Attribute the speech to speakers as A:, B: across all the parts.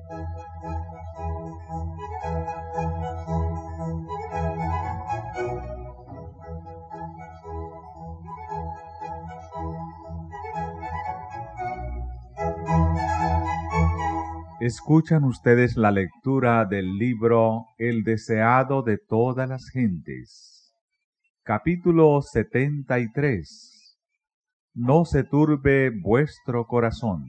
A: Escuchan ustedes la lectura del libro El deseado de todas las gentes. Capítulo 73. No se turbe vuestro corazón.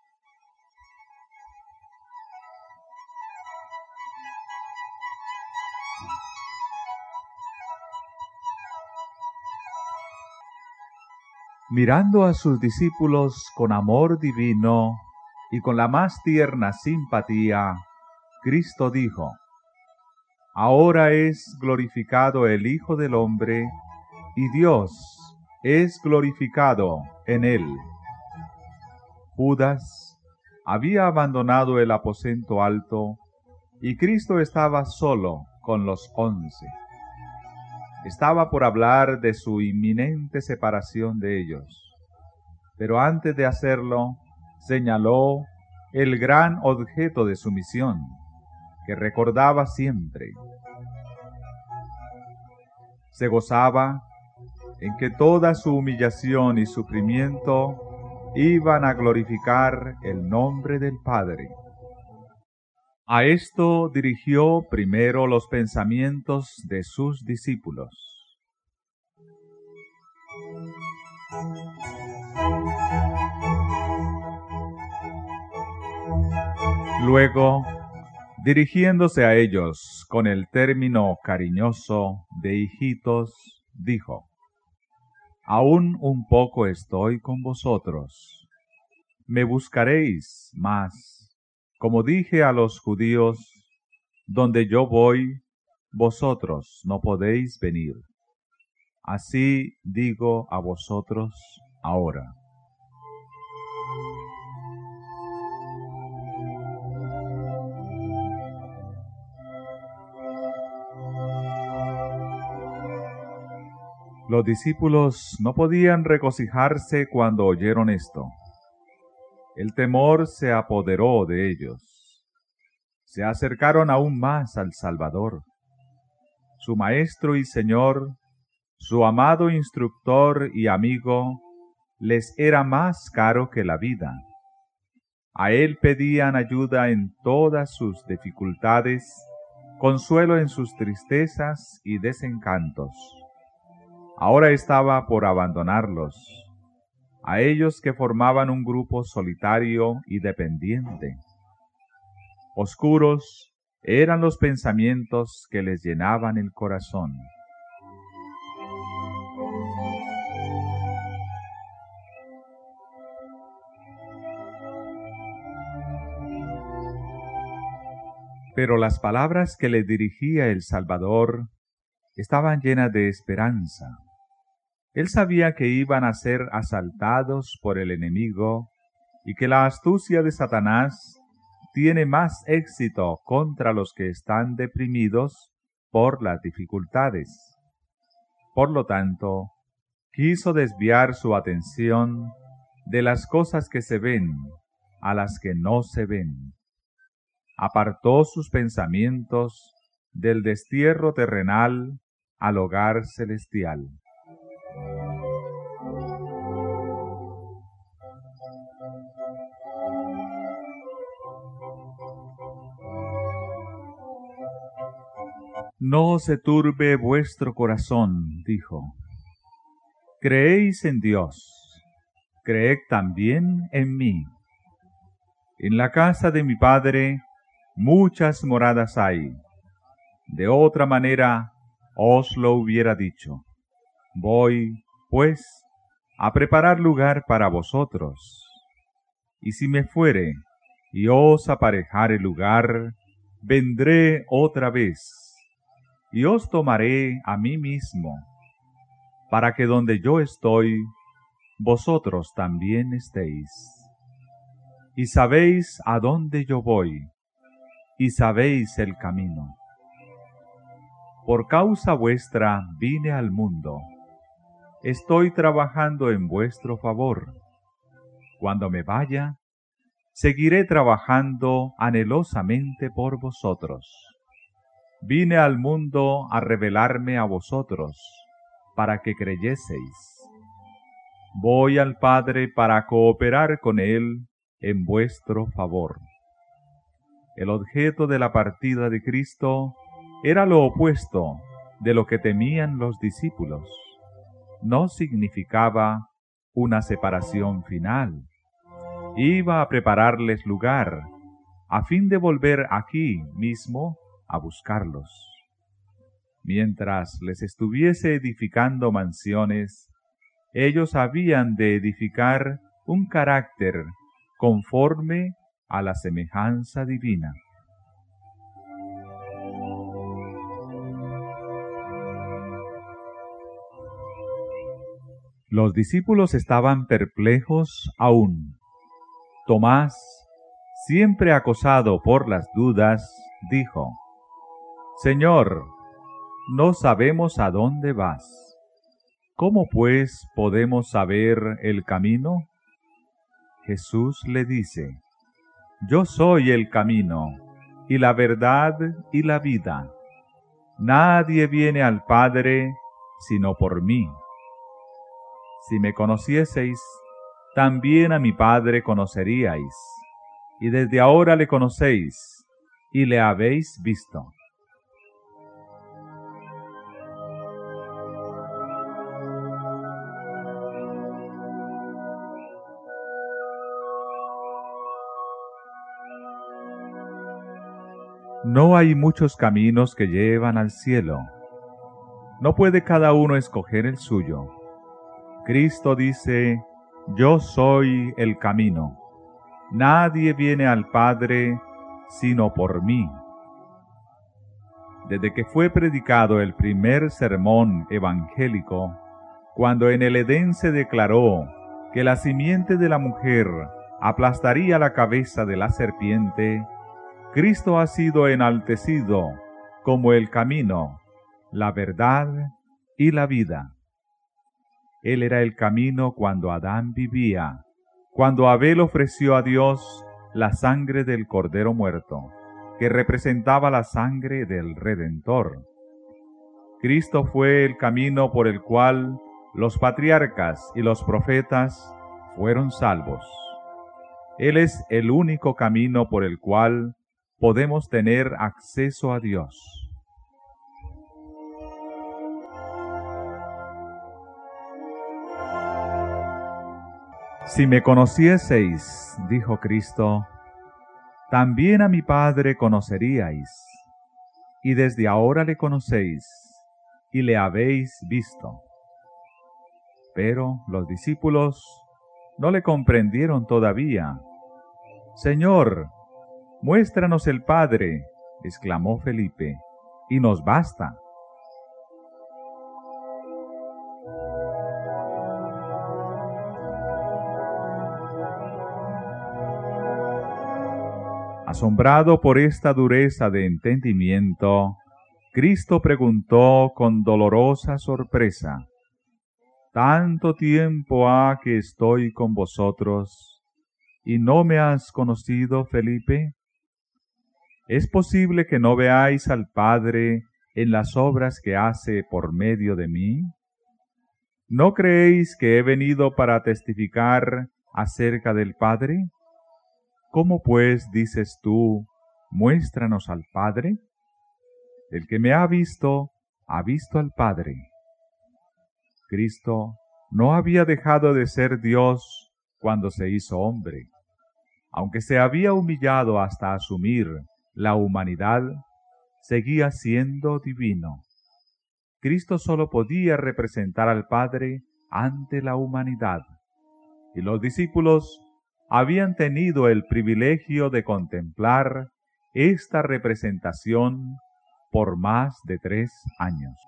A: Mirando a sus discípulos con amor divino y con la más tierna simpatía, Cristo dijo: Ahora es glorificado el Hijo del Hombre, y Dios es glorificado en él. Judas había abandonado el aposento alto, y Cristo estaba solo con los 11. Estaba por hablar de su inminente separación de ellos, pero antes de hacerlo, señaló el gran objeto de su misión, que recordaba siempre. Se gozaba en que toda su humillación y sufrimiento iban a glorificar el nombre del Padre. A esto dirigió primero los pensamientos de sus discípulos. Luego, dirigiéndose a ellos con el término cariñoso de hijitos, dijo: Aún un poco estoy con vosotros. Me buscaréis, mas, como dije a los judíos, donde yo voy, vosotros no podéis venir. Así digo a vosotros ahora. Los discípulos no podían regocijarse cuando oyeron esto. El temor se apoderó de ellos. Se acercaron aún más al Salvador. Su Maestro y Señor, su amado instructor y amigo, les era más caro que la vida. A él pedían ayuda en todas sus dificultades, consuelo en sus tristezas y desencantos. Ahora estaba por abandonarlos, a ellos que formaban un grupo solitario y dependiente. Oscuros eran los pensamientos que les llenaban el corazón. Pero las palabras que le dirigía el Salvador estaban llenas de esperanza. Él sabía que iban a ser asaltados por el enemigo y que la astucia de Satanás tiene más éxito contra los que están deprimidos por las dificultades. Por lo tanto, quiso desviar su atención de las cosas que se ven a las que no se ven. Apartó sus pensamientos del destierro terrenal al hogar celestial. No se turbe vuestro corazón, dijo. Creéis en Dios, creed también en mí. En la casa de mi Padre muchas moradas hay. De otra manera os lo hubiera dicho. Voy, pues, a preparar lugar para vosotros. Y si me fuere y os aparejare lugar, vendré otra vez, y os tomaré a mí mismo, para que donde yo estoy, vosotros también estéis. Y sabéis a dónde yo voy, y sabéis el camino. Por causa vuestra vine al mundo. Estoy trabajando en vuestro favor. Cuando me vaya, seguiré trabajando anhelosamente por vosotros. Vine al mundo a revelarme a vosotros, para que creyeseis. Voy al Padre para cooperar con Él en vuestro favor. El objeto de la partida de Cristo era lo opuesto de lo que temían los discípulos. No significaba una separación final. Iba a prepararles lugar, a fin de volver aquí mismo a buscarlos. Mientras les estuviese edificando mansiones, ellos habían de edificar un carácter conforme a la semejanza divina. Los discípulos estaban perplejos aún. Tomás, siempre acosado por las dudas, dijo: Señor, no sabemos a dónde vas. ¿Cómo pues podemos saber el camino? Jesús le dice: Yo soy el camino, y la verdad, y la vida. Nadie viene al Padre sino por mí. Si me conocieseis, también a mi Padre conoceríais, y desde ahora le conocéis, y le habéis visto. No hay muchos caminos que llevan al cielo. No puede cada uno escoger el suyo. Cristo dice: Yo soy el camino. Nadie viene al Padre sino por mí. Desde que fue predicado el primer sermón evangélico, cuando en el Edén se declaró que la simiente de la mujer aplastaría la cabeza de la serpiente, Cristo ha sido enaltecido como el camino, la verdad y la vida. Él era el camino cuando Adán vivía, cuando Abel ofreció a Dios la sangre del cordero muerto, que representaba la sangre del Redentor. Cristo fue el camino por el cual los patriarcas y los profetas fueron salvos. Él es el único camino por el cual podemos tener acceso a Dios. Si me conocieseis, dijo Cristo, también a mi Padre conoceríais, y desde ahora le conocéis, y le habéis visto. Pero los discípulos no le comprendieron todavía. Señor, muéstranos el Padre, exclamó Felipe, y nos basta. Asombrado por esta dureza de entendimiento, Cristo preguntó con dolorosa sorpresa: ¿Tanto tiempo ha que estoy con vosotros, y no me has conocido, Felipe? ¿Es posible que no veáis al Padre en las obras que hace por medio de mí? ¿No creéis que he venido para testificar acerca del Padre? ¿Cómo pues dices tú, muéstranos al Padre? El que me ha visto al Padre. Cristo no había dejado de ser Dios cuando se hizo hombre. Aunque se había humillado hasta asumir la humanidad, seguía siendo divino. Cristo solo podía representar al Padre ante la humanidad, y los discípulos habían tenido el privilegio de contemplar esta representación por más de 3 años.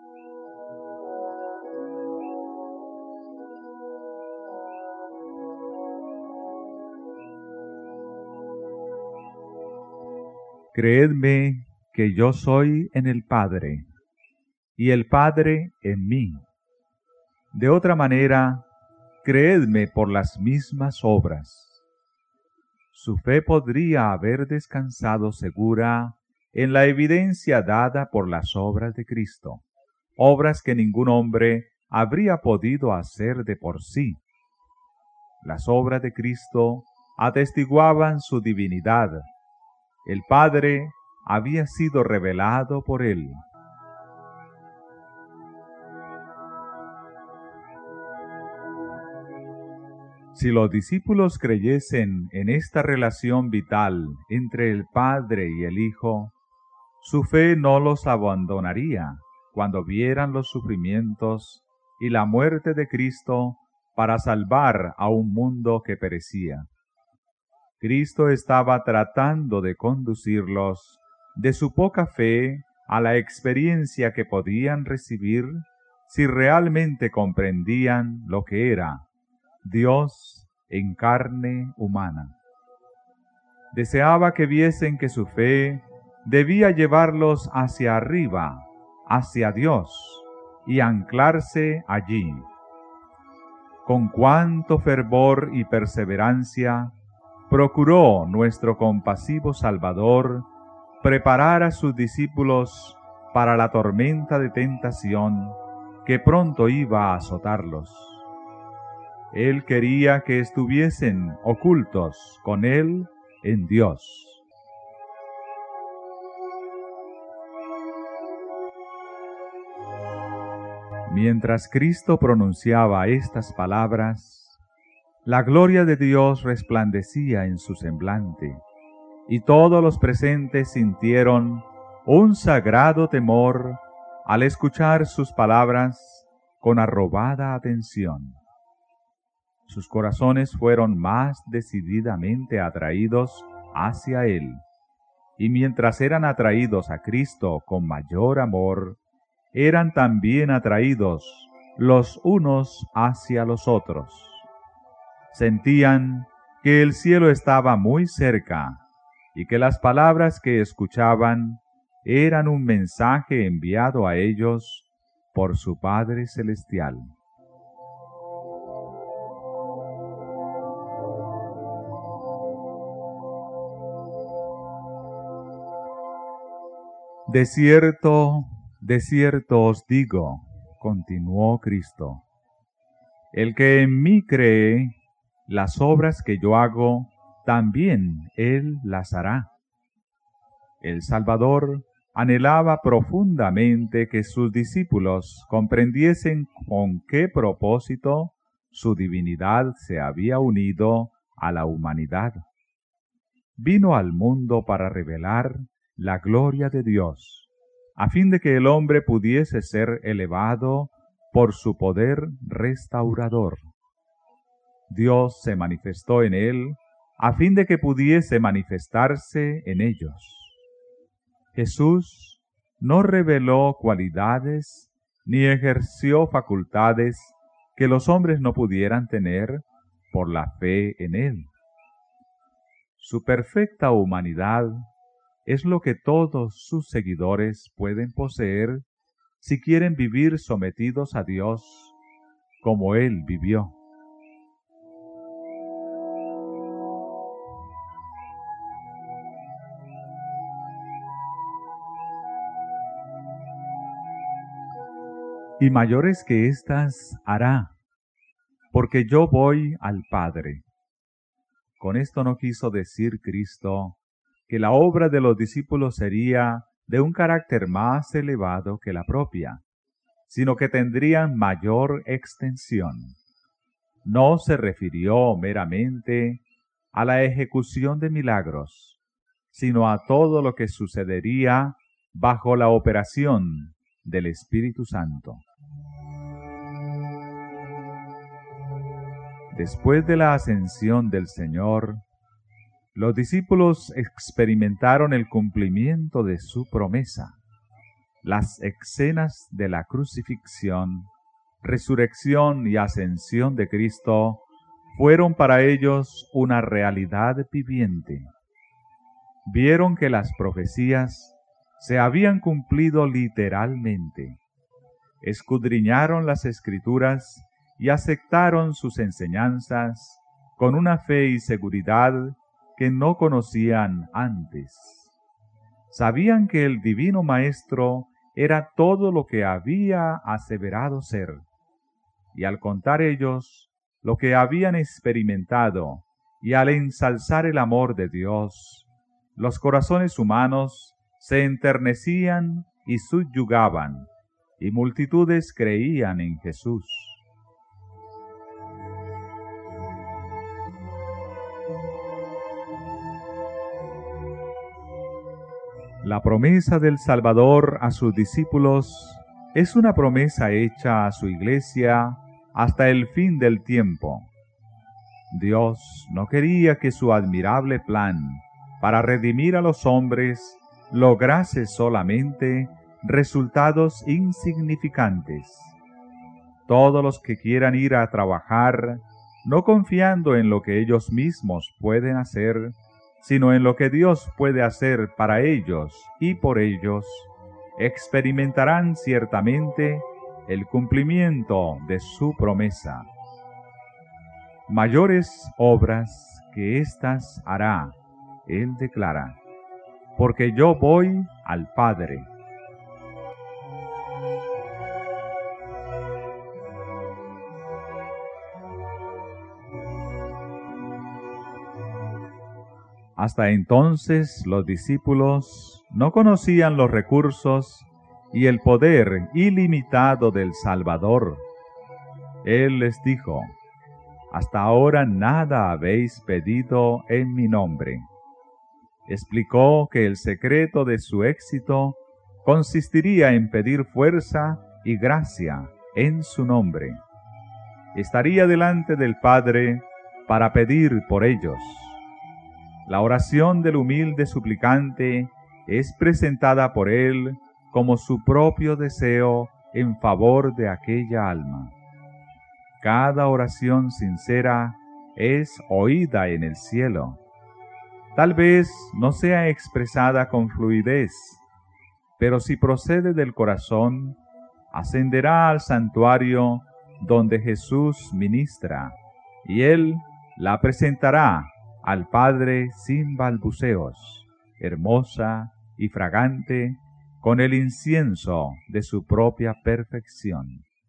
A: Creedme que yo soy en el Padre, y el Padre en mí. De otra manera, creedme por las mismas obras. su fe podría haber descansado segura en la evidencia dada por las obras de Cristo, obras que ningún hombre habría podido hacer de por sí. Las obras de Cristo atestiguaban su divinidad. El Padre había sido revelado por él. Si los discípulos creyesen en esta relación vital entre el Padre y el Hijo, su fe no los abandonaría cuando vieran los sufrimientos y la muerte de Cristo para salvar a un mundo que perecía. Cristo estaba tratando de conducirlos de su poca fe a la experiencia que podían recibir si realmente comprendían lo que era Dios en carne humana. Deseaba que viesen que su fe debía llevarlos hacia arriba, hacia Dios, y anclarse allí. Con cuánto fervor y perseverancia procuró nuestro compasivo Salvador preparar a sus discípulos para la tormenta de tentación que pronto iba a azotarlos. Él quería que estuviesen ocultos con Él en Dios. Mientras Cristo pronunciaba estas palabras, la gloria de Dios resplandecía en su semblante, y todos los presentes sintieron un sagrado temor al escuchar sus palabras con arrobada atención. Sus corazones fueron más decididamente atraídos hacia Él, y mientras eran atraídos a Cristo con mayor amor, eran también atraídos los unos hacia los otros. Sentían que el cielo estaba muy cerca y que las palabras que escuchaban eran un mensaje enviado a ellos por su Padre Celestial. De cierto os digo, continuó Cristo, el que en mí cree, las obras que yo hago, también él las hará. El Salvador anhelaba profundamente que sus discípulos comprendiesen con qué propósito su divinidad se había unido a la humanidad. Vino al mundo para revelar la gloria de Dios, a fin de que el hombre pudiese ser elevado por su poder restaurador. Dios se manifestó en él, a fin de que pudiese manifestarse en ellos. Jesús no reveló cualidades ni ejerció facultades que los hombres no pudieran tener por la fe en él. Su perfecta humanidad es lo que todos sus seguidores pueden poseer si quieren vivir sometidos a Dios como Él vivió. Y mayores que éstas hará, porque yo voy al Padre. Con esto no quiso decir Cristo que la obra de los discípulos sería de un carácter más elevado que la propia, sino que tendrían mayor extensión. No se refirió meramente a la ejecución de milagros, sino a todo lo que sucedería bajo la operación del Espíritu Santo. Después de la ascensión del Señor, los discípulos experimentaron el cumplimiento de su promesa. Las escenas de la crucifixión, resurrección y ascensión de Cristo fueron para ellos una realidad viviente. Vieron que las profecías se habían cumplido literalmente. Escudriñaron las Escrituras y aceptaron sus enseñanzas con una fe y seguridad que no conocían antes. Sabían que el Divino Maestro era todo lo que había aseverado ser, y al contar ellos lo que habían experimentado, y al ensalzar el amor de Dios, los corazones humanos se enternecían y subyugaban, y multitudes creían en Jesús. La promesa del Salvador a sus discípulos es una promesa hecha a su iglesia hasta el fin del tiempo. Dios no quería que su admirable plan para redimir a los hombres lograse solamente resultados insignificantes. Todos los que quieran ir a trabajar, no confiando en lo que ellos mismos pueden hacer, sino en lo que Dios puede hacer para ellos y por ellos, experimentarán ciertamente el cumplimiento de su promesa. Mayores obras que éstas hará, Él declara, porque yo voy al Padre. Hasta entonces los discípulos no conocían los recursos y el poder ilimitado del Salvador. Él les dijo: hasta ahora nada habéis pedido en mi nombre. Explicó que el secreto de su éxito consistiría en pedir fuerza y gracia en su nombre. Estaría delante del Padre para pedir por ellos. La oración del humilde suplicante es presentada por él como su propio deseo en favor de aquella alma. Cada oración sincera es oída en el cielo. Tal vez no sea expresada con fluidez, pero si procede del corazón, ascenderá al santuario donde Jesús ministra, y Él la presentará al Padre sin balbuceos, hermosa y fragante, con el incienso de su propia perfección.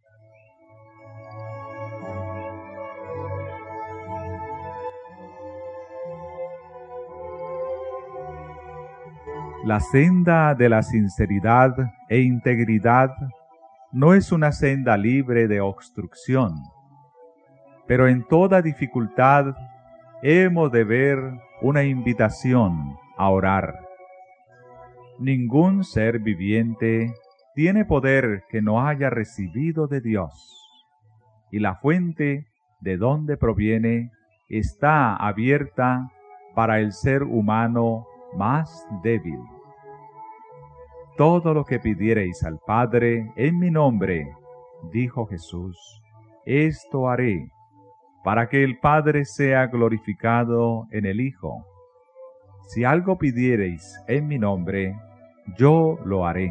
A: La senda de la sinceridad e integridad no es una senda libre de obstrucción, pero en toda dificultad hemos de ver una invitación a orar. Ningún ser viviente tiene poder que no haya recibido de Dios, y la fuente de donde proviene está abierta para el ser humano más débil. Todo lo que pidiereis al Padre en mi nombre, dijo Jesús, esto haré, para que el Padre sea glorificado en el Hijo. Si algo pidiereis en mi nombre, yo lo haré.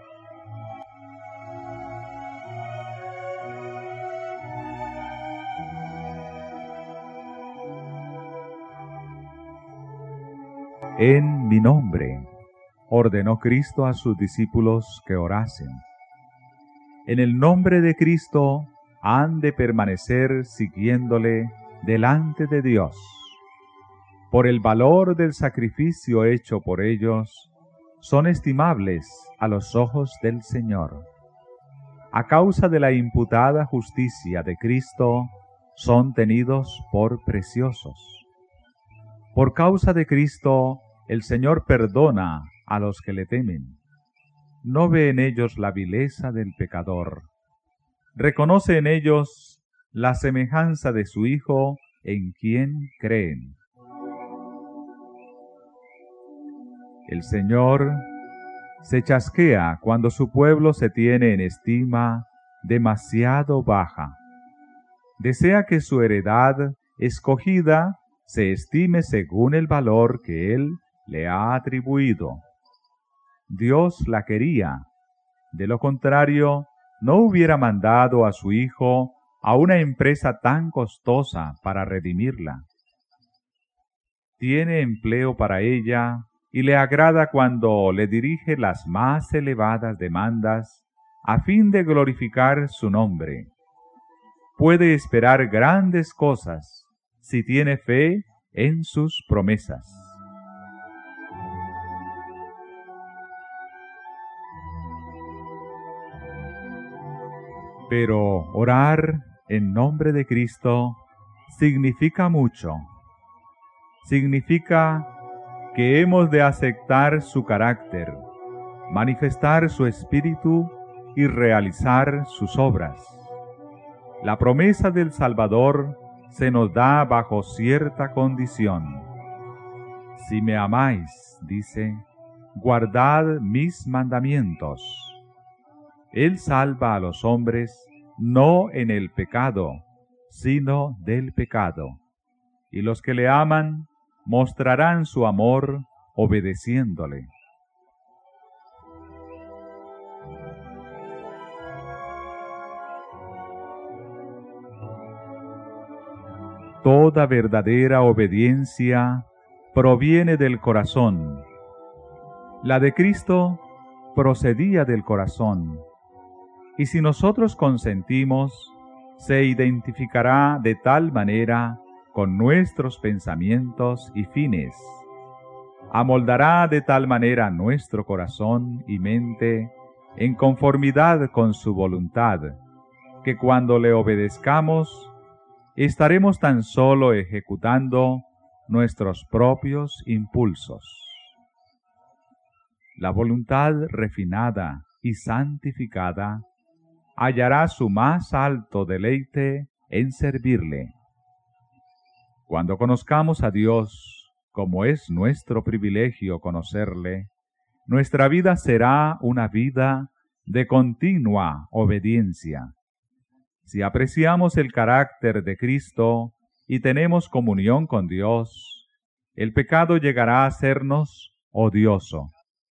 A: En mi nombre, ordenó Cristo a sus discípulos que orasen. En el nombre de Cristo han de permanecer siguiéndole delante de Dios. Por el valor del sacrificio hecho por ellos, son estimables a los ojos del Señor. A causa de la imputada justicia de Cristo, son tenidos por preciosos. Por causa de Cristo, el Señor perdona a los que le temen. No ve en ellos la vileza del pecador. Reconoce en ellos la semejanza de su Hijo en quien creen. El Señor se chasquea cuando su pueblo se tiene en estima demasiado baja. Desea que su heredad escogida se estime según el valor que Él le ha atribuido. Dios la quería. De lo contrario, no hubiera mandado a su Hijo a una empresa tan costosa para redimirla. tiene empleo para ella y le agrada cuando le dirige las más elevadas demandas a fin de glorificar su nombre. Puede esperar grandes cosas si tiene fe en sus promesas. Pero orar en nombre de Cristo significa mucho. Significa que hemos de aceptar su carácter, manifestar su espíritu y realizar sus obras. La promesa del Salvador se nos da bajo cierta condición. Si me amáis, dice, guardad mis mandamientos. Él salva a los hombres no en el pecado, sino del pecado. Y los que le aman mostrarán su amor obedeciéndole. Toda verdadera obediencia proviene del corazón. La de Cristo procedía del corazón. Y si nosotros consentimos, se identificará de tal manera con nuestros pensamientos y fines. Amoldará de tal manera nuestro corazón y mente en conformidad con su voluntad, que cuando le obedezcamos, estaremos tan solo ejecutando nuestros propios impulsos. La voluntad refinada y santificada hallará su más alto deleite en servirle. Cuando conozcamos a Dios, como es nuestro privilegio conocerle, nuestra vida será una vida de continua obediencia. Si apreciamos el carácter de Cristo y tenemos comunión con Dios, el pecado llegará a sernos odioso.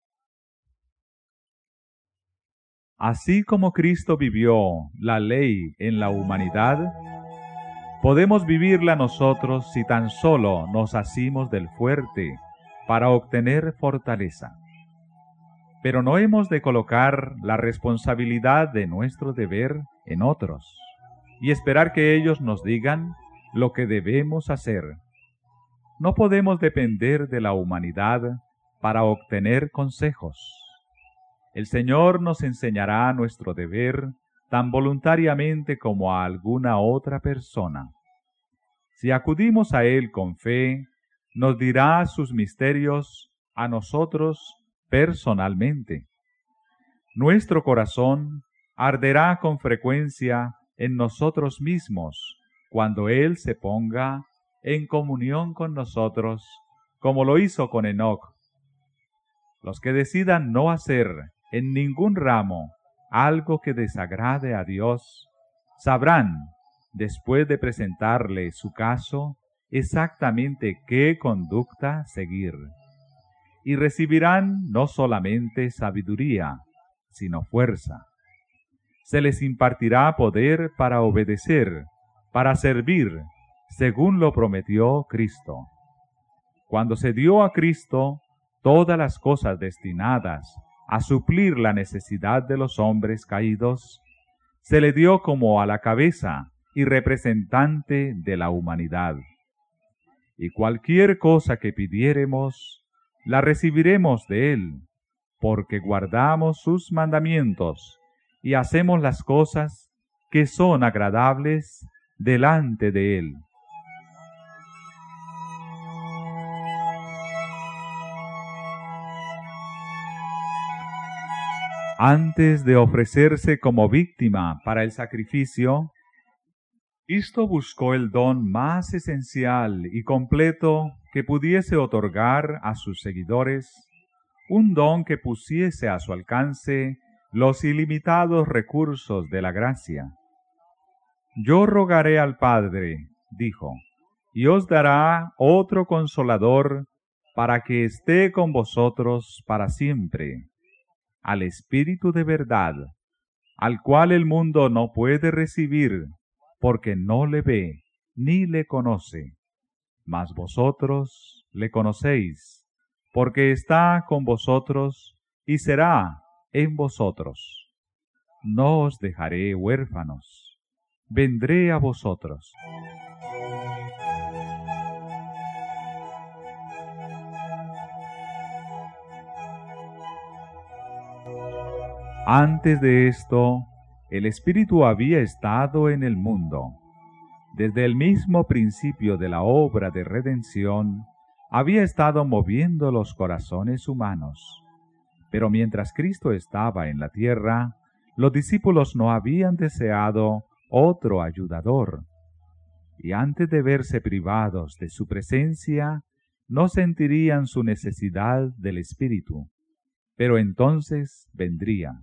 A: Así como Cristo vivió la ley en la humanidad, podemos vivirla nosotros si tan solo nos asimos del fuerte para obtener fortaleza. Pero no hemos de colocar la responsabilidad de nuestro deber en otros y esperar que ellos nos digan lo que debemos hacer. No podemos depender de la humanidad para obtener consejos. El Señor nos enseñará nuestro deber tan voluntariamente como a alguna otra persona. Si acudimos a Él con fe, nos dirá sus misterios a nosotros personalmente. Nuestro corazón arderá con frecuencia en nosotros mismos cuando Él se ponga en comunión con nosotros, como lo hizo con Enoc. Los que decidan no hacer en ningún ramo algo que desagrade a Dios, sabrán, después de presentarle su caso, exactamente qué conducta seguir. Y recibirán no solamente sabiduría, sino fuerza. Se les impartirá poder para obedecer, para servir, según lo prometió Cristo. Cuando se dio a Cristo todas las cosas destinadas a suplir la necesidad de los hombres caídos, se le dio como a la cabeza y representante de la humanidad. Y cualquier cosa que pidiéremos, la recibiremos de Él, porque guardamos sus mandamientos y hacemos las cosas que son agradables delante de Él. Antes de ofrecerse como víctima para el sacrificio, Cristo buscó el don más esencial y completo que pudiese otorgar a sus seguidores, un don que pusiese a su alcance los ilimitados recursos de la gracia. Yo rogaré al Padre, dijo, y os dará otro Consolador para que esté con vosotros para siempre, al Espíritu de verdad, al cual el mundo no puede recibir, porque no le ve ni le conoce, mas vosotros le conocéis, porque está con vosotros y será en vosotros. No os dejaré huérfanos, vendré a vosotros. Antes de esto, el Espíritu había estado en el mundo. Desde el mismo principio de la obra de redención, había estado moviendo los corazones humanos. Pero mientras Cristo estaba en la tierra, los discípulos no habían deseado otro ayudador. Y antes de verse privados de su presencia, no sentirían su necesidad del Espíritu. Pero entonces vendría.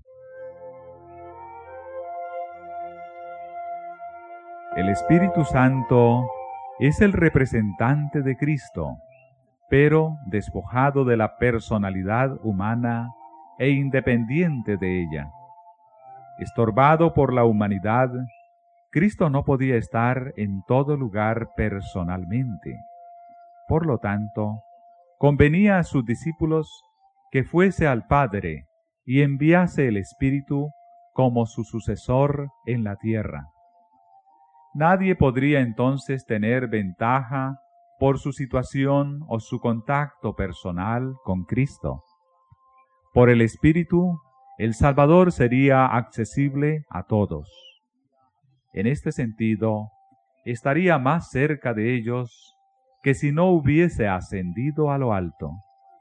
A: El Espíritu Santo es el representante de Cristo, pero despojado de la personalidad humana e independiente de ella. Estorbado por la humanidad, Cristo no podía estar en todo lugar personalmente. Por lo tanto, convenía a sus discípulos que fuese al Padre y enviase el Espíritu como su sucesor en la tierra. Nadie podría entonces tener ventaja por su situación o su contacto personal con Cristo. Por el Espíritu, el Salvador sería accesible a todos. En este sentido, estaría más cerca de ellos que si no hubiese ascendido a lo alto.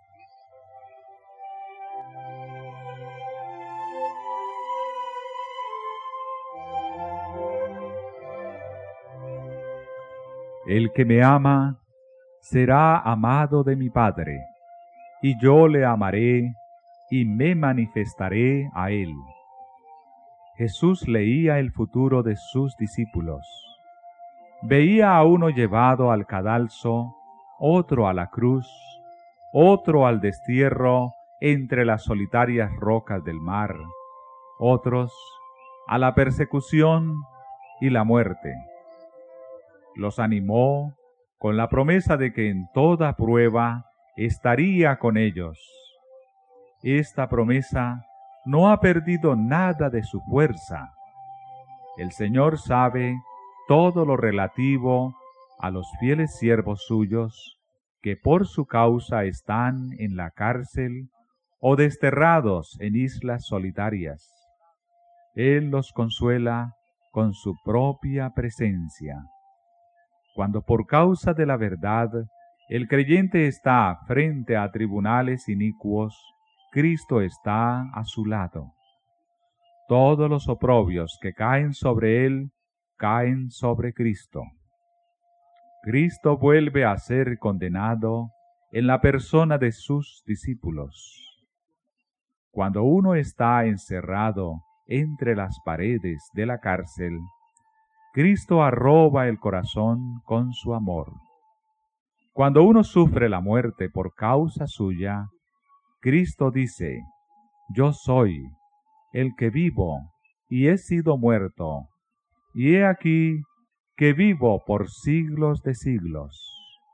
A: El que me ama será amado de mi Padre, y yo le amaré y me manifestaré a él. Jesús leía el futuro de sus discípulos. Veía a uno llevado al cadalso, otro a la cruz, otro al destierro entre las solitarias rocas del mar, otros a la persecución y la muerte. Los animó con la promesa de que en toda prueba estaría con ellos. Esta promesa no ha perdido nada de su fuerza. El Señor sabe todo lo relativo a los fieles siervos suyos que por su causa están en la cárcel o desterrados en islas solitarias. Él los consuela con su propia presencia. Cuando por causa de la verdad el creyente está frente a tribunales inicuos, Cristo está a su lado. Todos los oprobios que caen sobre él, caen sobre Cristo. Cristo vuelve a ser condenado en la persona de sus discípulos. Cuando uno está encerrado entre las paredes de la cárcel, Cristo arroba el corazón con su amor. Cuando uno sufre la muerte por causa suya, Cristo dice: yo soy el que vivo y he sido muerto, y he aquí que vivo por siglos de siglos.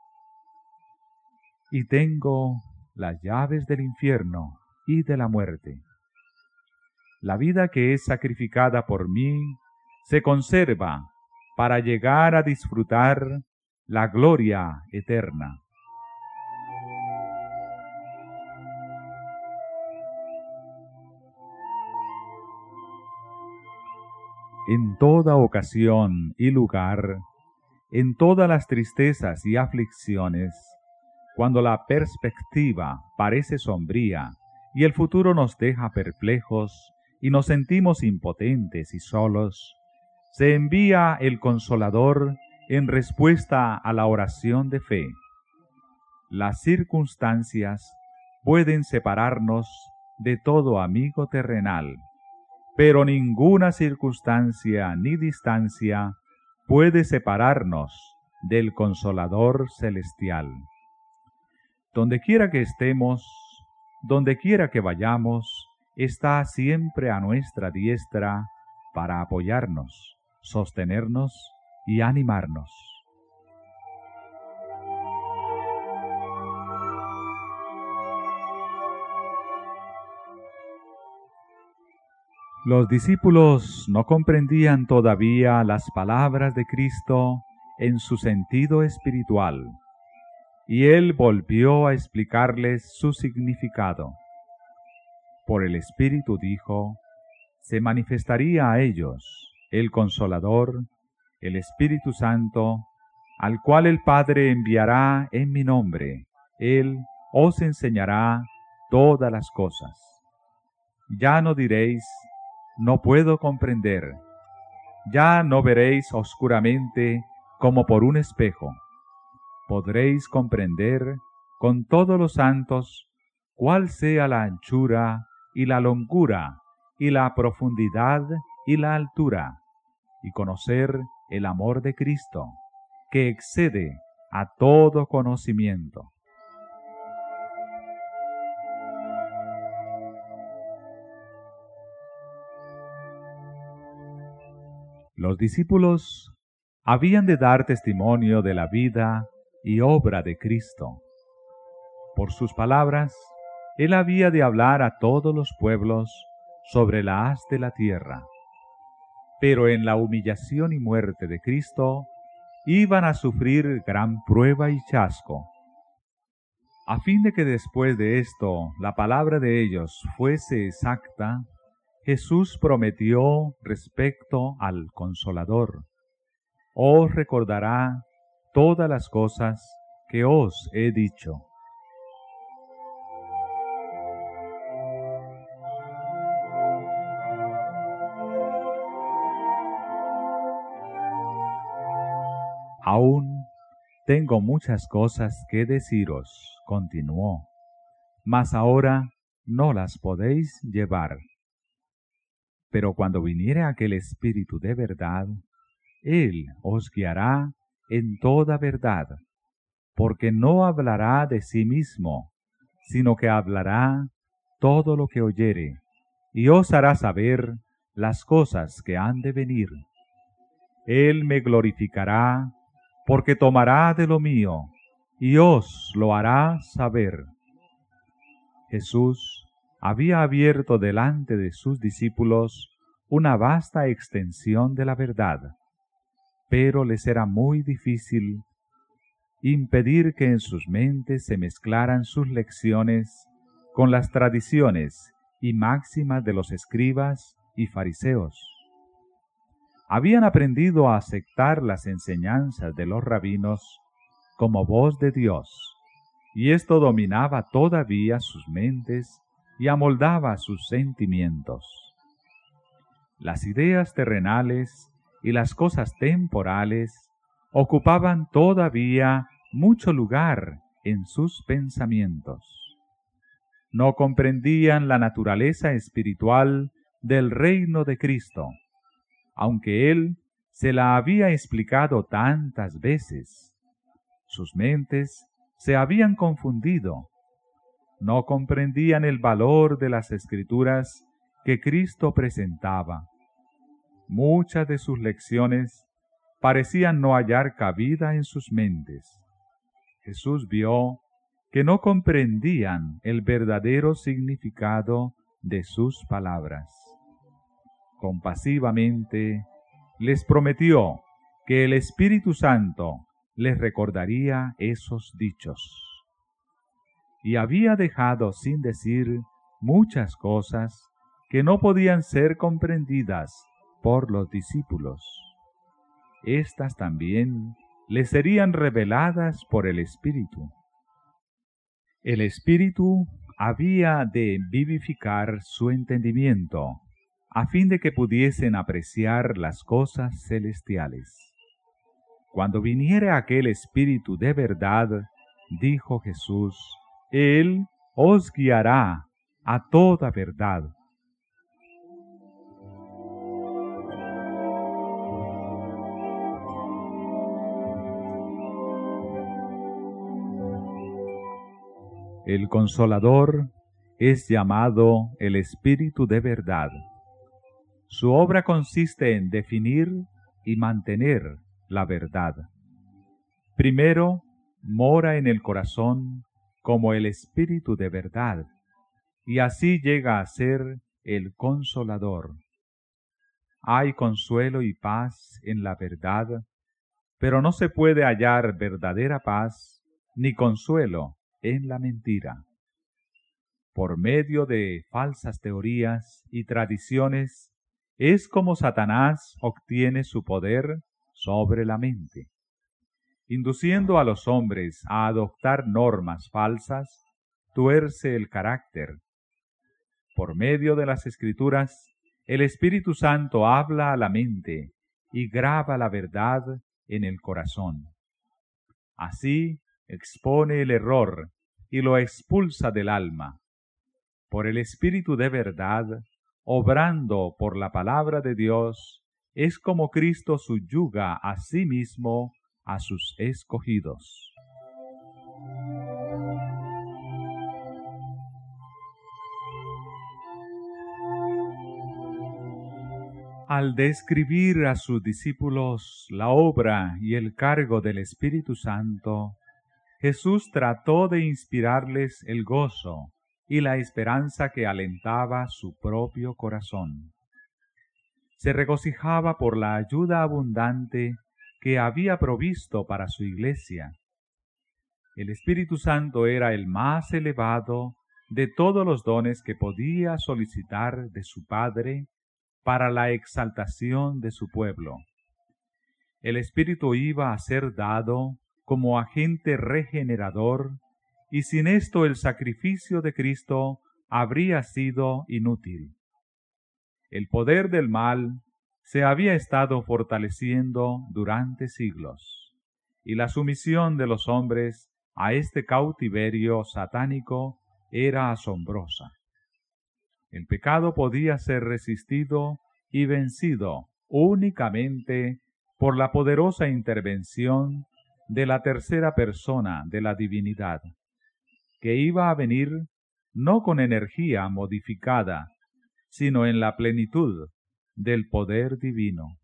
A: Y tengo las llaves del infierno y de la muerte. La vida que es sacrificada por mí se conserva para llegar a disfrutar la gloria eterna. En toda ocasión y lugar, en todas las tristezas y aflicciones, cuando la perspectiva parece sombría y el futuro nos deja perplejos y nos sentimos impotentes y solos, se envía el Consolador en respuesta a la oración de fe. Las circunstancias pueden separarnos de todo amigo terrenal, pero ninguna circunstancia ni distancia puede separarnos del Consolador celestial. Donde quiera que estemos, donde quiera que vayamos, está siempre a nuestra diestra para apoyarnos, sostenernos y animarnos. Los discípulos no comprendían todavía las palabras de Cristo en su sentido espiritual, y Él volvió a explicarles su significado. Por el Espíritu dijo, se manifestaría a ellos el Consolador, el Espíritu Santo, al cual el Padre enviará en mi nombre. Él os enseñará todas las cosas. Ya no diréis, no puedo comprender. Ya no veréis oscuramente como por un espejo. Podréis comprender con todos los santos cuál sea la anchura y la longura y la profundidad y la altura, y conocer el amor de Cristo, que excede a todo conocimiento. Los discípulos habían de dar testimonio de la vida y obra de Cristo. Por sus palabras, Él había de hablar a todos los pueblos sobre la haz de la tierra. Pero en la humillación y muerte de Cristo, iban a sufrir gran prueba y chasco, a fin de que después de esto la palabra de ellos fuese exacta. Jesús prometió respecto al Consolador: os recordará todas las cosas que os he dicho. Aún tengo muchas cosas que deciros, continuó, mas ahora no las podéis llevar. Pero cuando viniere aquel Espíritu de verdad, Él os guiará en toda verdad, porque no hablará de sí mismo, sino que hablará todo lo que oyere, y os hará saber las cosas que han de venir. Él me glorificará, porque tomará de lo mío, y os lo hará saber. Jesús había abierto delante de sus discípulos una vasta extensión de la verdad, pero les era muy difícil impedir que en sus mentes se mezclaran sus lecciones con las tradiciones y máximas de los escribas y fariseos. Habían aprendido a aceptar las enseñanzas de los rabinos como voz de Dios, y esto dominaba todavía sus mentes y amoldaba sus sentimientos. Las ideas terrenales y las cosas temporales ocupaban todavía mucho lugar en sus pensamientos. No comprendían la naturaleza espiritual del reino de Cristo, aunque Él se la había explicado tantas veces. Sus mentes se habían confundido. No comprendían el valor de las Escrituras que Cristo presentaba. Muchas de sus lecciones parecían no hallar cabida en sus mentes. Jesús vio que no comprendían el verdadero significado de sus palabras. Compasivamente les prometió que el Espíritu Santo les recordaría esos dichos. Y había dejado sin decir muchas cosas que no podían ser comprendidas por los discípulos. Estas también les serían reveladas por el Espíritu. El Espíritu había de vivificar su entendimiento, a fin de que pudiesen apreciar las cosas celestiales. Cuando viniere aquel Espíritu de verdad, dijo Jesús, Él os guiará a toda verdad. El Consolador es llamado el Espíritu de verdad. Su obra consiste en definir y mantener la verdad. Primero, mora en el corazón como el Espíritu de verdad, y así llega a ser el Consolador. hay consuelo y paz en la verdad, pero no se puede hallar verdadera paz ni consuelo en la mentira. Por medio de falsas teorías y tradiciones, es como Satanás obtiene su poder sobre la mente. Induciendo a los hombres a adoptar normas falsas, tuerce el carácter. Por medio de las Escrituras, el Espíritu Santo habla a la mente y graba la verdad en el corazón. Así expone el error y lo expulsa del alma. Por el Espíritu de verdad, obrando por la palabra de Dios, es como Cristo subyuga a sí mismo a sus escogidos. Al describir a sus discípulos la obra y el cargo del Espíritu Santo, Jesús trató de inspirarles el gozo y la esperanza que alentaba su propio corazón. Se regocijaba por la ayuda abundante que había provisto para su iglesia. El Espíritu Santo era el más elevado de todos los dones que podía solicitar de su Padre para la exaltación de su pueblo. El Espíritu iba a ser dado como agente regenerador, y sin esto el sacrificio de Cristo habría sido inútil. El poder del mal se había estado fortaleciendo durante siglos, y la sumisión de los hombres a este cautiverio satánico era asombrosa. El pecado podía ser resistido y vencido únicamente por la poderosa intervención de la tercera persona de la divinidad, que iba a venir no con energía modificada, sino en la plenitud del poder divino.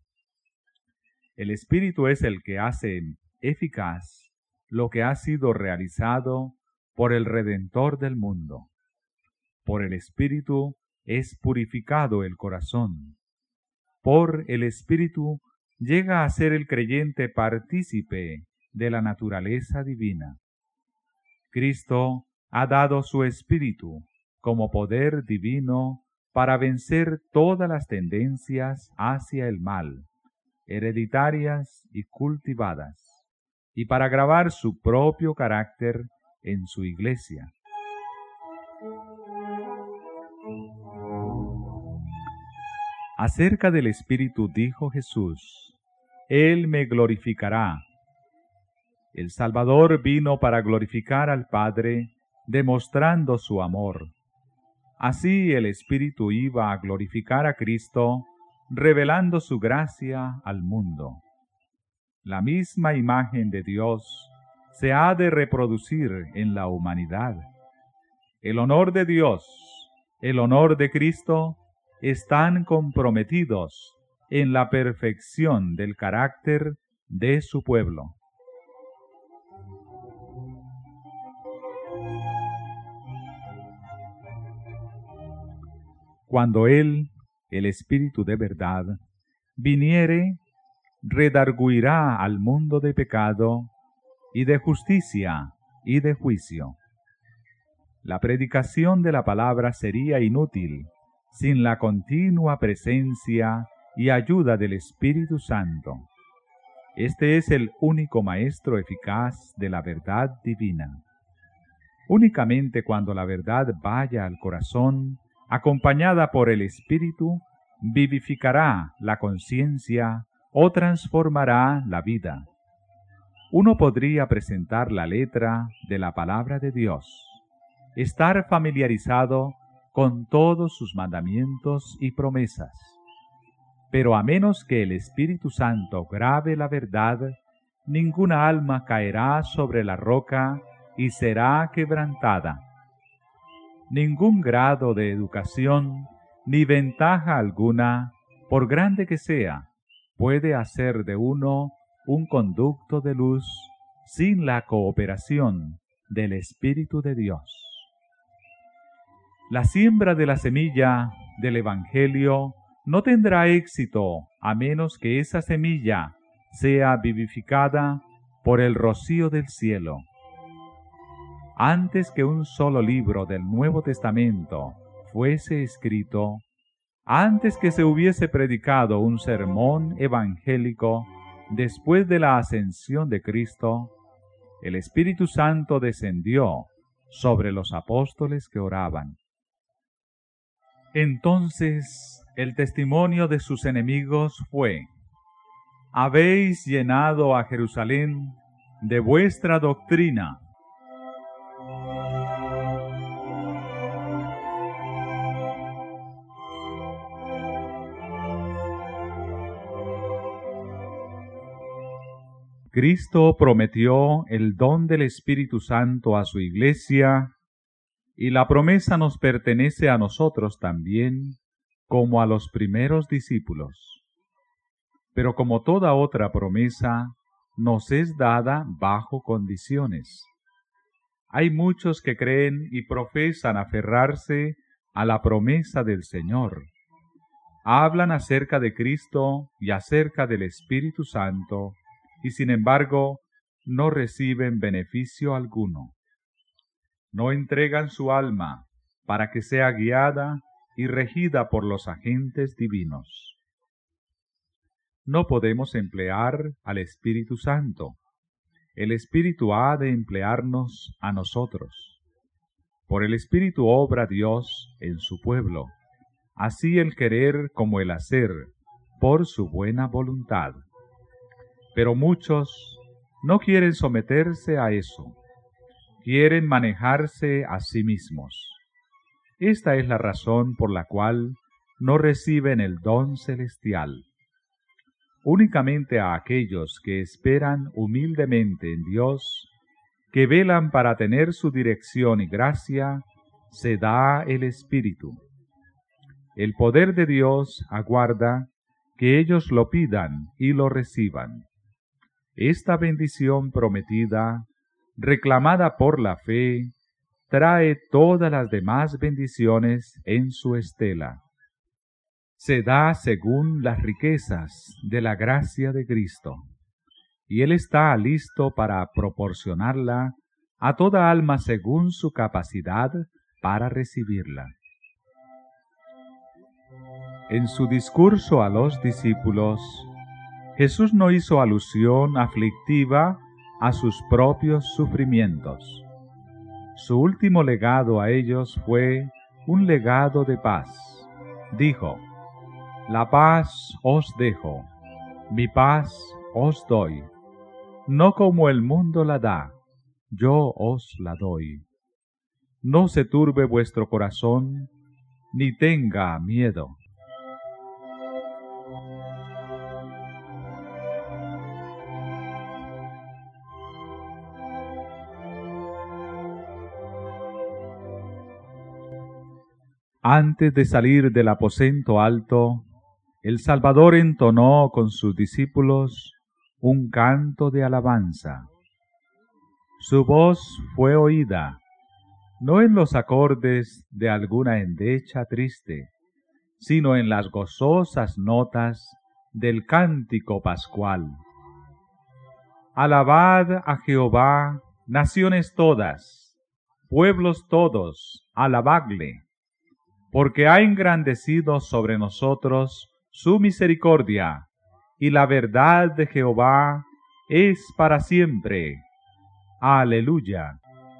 A: El Espíritu es el que hace eficaz lo que ha sido realizado por el Redentor del mundo. Por el Espíritu es purificado el corazón. Por el Espíritu llega a ser el creyente partícipe de la naturaleza divina. Cristo ha dado su Espíritu como poder divino para vencer todas las tendencias hacia el mal, hereditarias y cultivadas, y para grabar su propio carácter en su iglesia. Acerca del Espíritu dijo Jesús: Él me glorificará. El Salvador vino para glorificar al Padre, demostrando su amor. Así el Espíritu iba a glorificar a Cristo, revelando su gracia al mundo. La misma imagen de Dios se ha de reproducir en la humanidad. El honor de Dios, el honor de Cristo, están comprometidos en la perfección del carácter de su pueblo. Cuando Él, el Espíritu de verdad, viniere, redarguirá al mundo de pecado y de justicia y de juicio. La predicación de la palabra sería inútil sin la continua presencia y ayuda del Espíritu Santo. Este es el único maestro eficaz de la verdad divina. Únicamente cuando la verdad vaya al corazón, acompañada por el Espíritu, vivificará la conciencia o transformará la vida. Uno podría presentar la letra de la palabra de Dios, estar familiarizado con todos sus mandamientos y promesas, pero a menos que el Espíritu Santo grabe la verdad, ninguna alma caerá sobre la roca y será quebrantada. Ningún grado de educación ni ventaja alguna, por grande que sea, puede hacer de uno un conducto de luz sin la cooperación del Espíritu de Dios. La siembra de la semilla del Evangelio no tendrá éxito a menos que esa semilla sea vivificada por el rocío del cielo. Antes que un solo libro del Nuevo Testamento fuese escrito, antes que se hubiese predicado un sermón evangélico después de la ascensión de Cristo, el Espíritu Santo descendió sobre los apóstoles que oraban. Entonces el testimonio de sus enemigos fue: habéis llenado a Jerusalén de vuestra doctrina. Cristo prometió el don del Espíritu Santo a su Iglesia, y la promesa nos pertenece a nosotros también, como a los primeros discípulos. Pero como toda otra promesa, nos es dada bajo condiciones. Hay muchos que creen y profesan aferrarse a la promesa del Señor. Hablan acerca de Cristo y acerca del Espíritu Santo, y sin embargo no reciben beneficio alguno. No entregan su alma para que sea guiada y regida por los agentes divinos. No podemos emplear al Espíritu Santo. El Espíritu ha de emplearnos a nosotros. Por el Espíritu obra Dios en su pueblo, así el querer como el hacer, por su buena voluntad. Pero muchos no quieren someterse a eso. Quieren manejarse a sí mismos. Esta es la razón por la cual no reciben el don celestial. Únicamente a aquellos que esperan humildemente en Dios, que velan para tener su dirección y gracia, se da el Espíritu. El poder de Dios aguarda que ellos lo pidan y lo reciban. Esta bendición prometida, reclamada por la fe, trae todas las demás bendiciones en su estela. Se da según las riquezas de la gracia de Cristo, y Él está listo para proporcionarla a toda alma según su capacidad para recibirla. En su discurso a los discípulos, Jesús no hizo alusión aflictiva a sus propios sufrimientos. Su último legado a ellos fue un legado de paz. Dijo: la paz os dejo, mi paz os doy. No como el mundo la da, yo os la doy. No se turbe vuestro corazón, ni tenga miedo. Antes de salir del aposento alto, el Salvador entonó con sus discípulos un canto de alabanza. Su voz fue oída, no en los acordes de alguna endecha triste, sino en las gozosas notas del cántico pascual. Alabad a Jehová, naciones todas, pueblos todos, alabadle, porque ha engrandecido sobre nosotros su misericordia, y la verdad de Jehová es para siempre. Aleluya.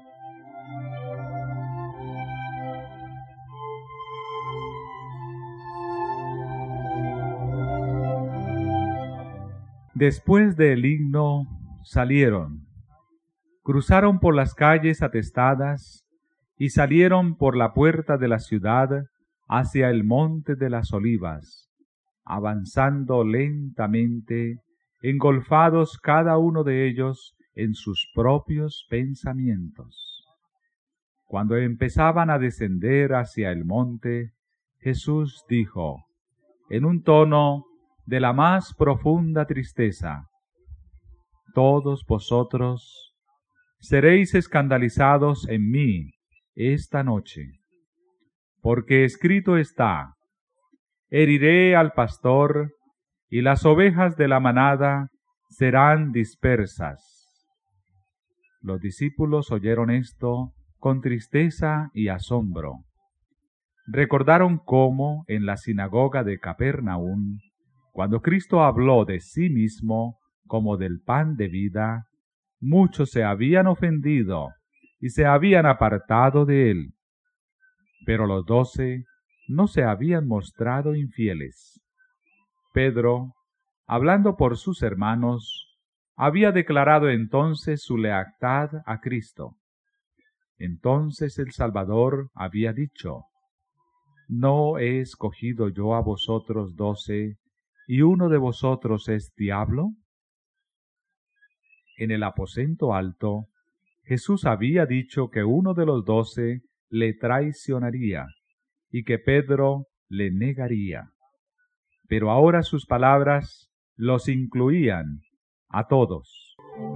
A: Después del himno salieron, cruzaron por las calles atestadas y salieron por la puerta de la ciudad hacia el monte de las olivas, avanzando lentamente, engolfados cada uno de ellos en sus propios pensamientos. Cuando empezaban a descender hacia el monte, Jesús dijo, en un tono de la más profunda tristeza: todos vosotros seréis escandalizados en mí esta noche, porque escrito está: heriré al pastor, y las ovejas de la manada serán dispersas. Los discípulos oyeron esto con tristeza y asombro. Recordaron cómo en la sinagoga de Capernaum, cuando Cristo habló de sí mismo como del pan de vida, muchos se habían ofendido y se habían apartado de él. Pero los 12 no se habían mostrado infieles. Pedro, hablando por sus hermanos, había declarado entonces su lealtad a Cristo. Entonces el Salvador había dicho: ¿No he escogido yo a vosotros 12, y uno de vosotros es diablo? En el aposento alto, Jesús había dicho que uno de los 12 le traicionaría, y que Pedro le negaría. Pero ahora sus palabras los incluían a todos.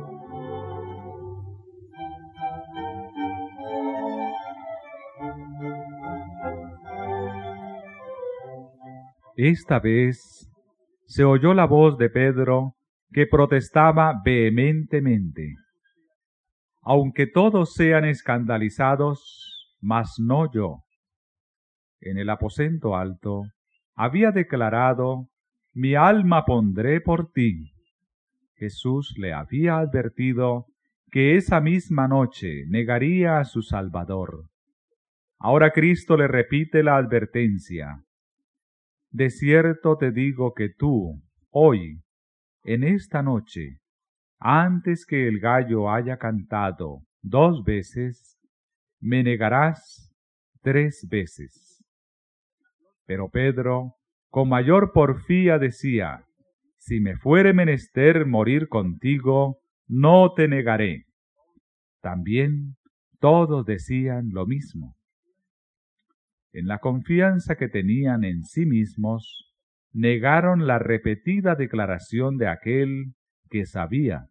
A: Esta vez se oyó la voz de Pedro, que protestaba vehementemente: aunque todos sean escandalizados, mas no yo. En el aposento alto había declarado: mi alma pondré por ti. Jesús le había advertido que esa misma noche negaría a su Salvador. Ahora Cristo le repite la advertencia: de cierto te digo que tú, hoy, en esta noche, antes que el gallo haya cantado 2 veces, me negarás 3 veces. Pero Pedro, con mayor porfía, decía: si me fuere menester morir contigo, no te negaré. También todos decían lo mismo. En la confianza que tenían en sí mismos, negaron la repetida declaración de aquel que sabía.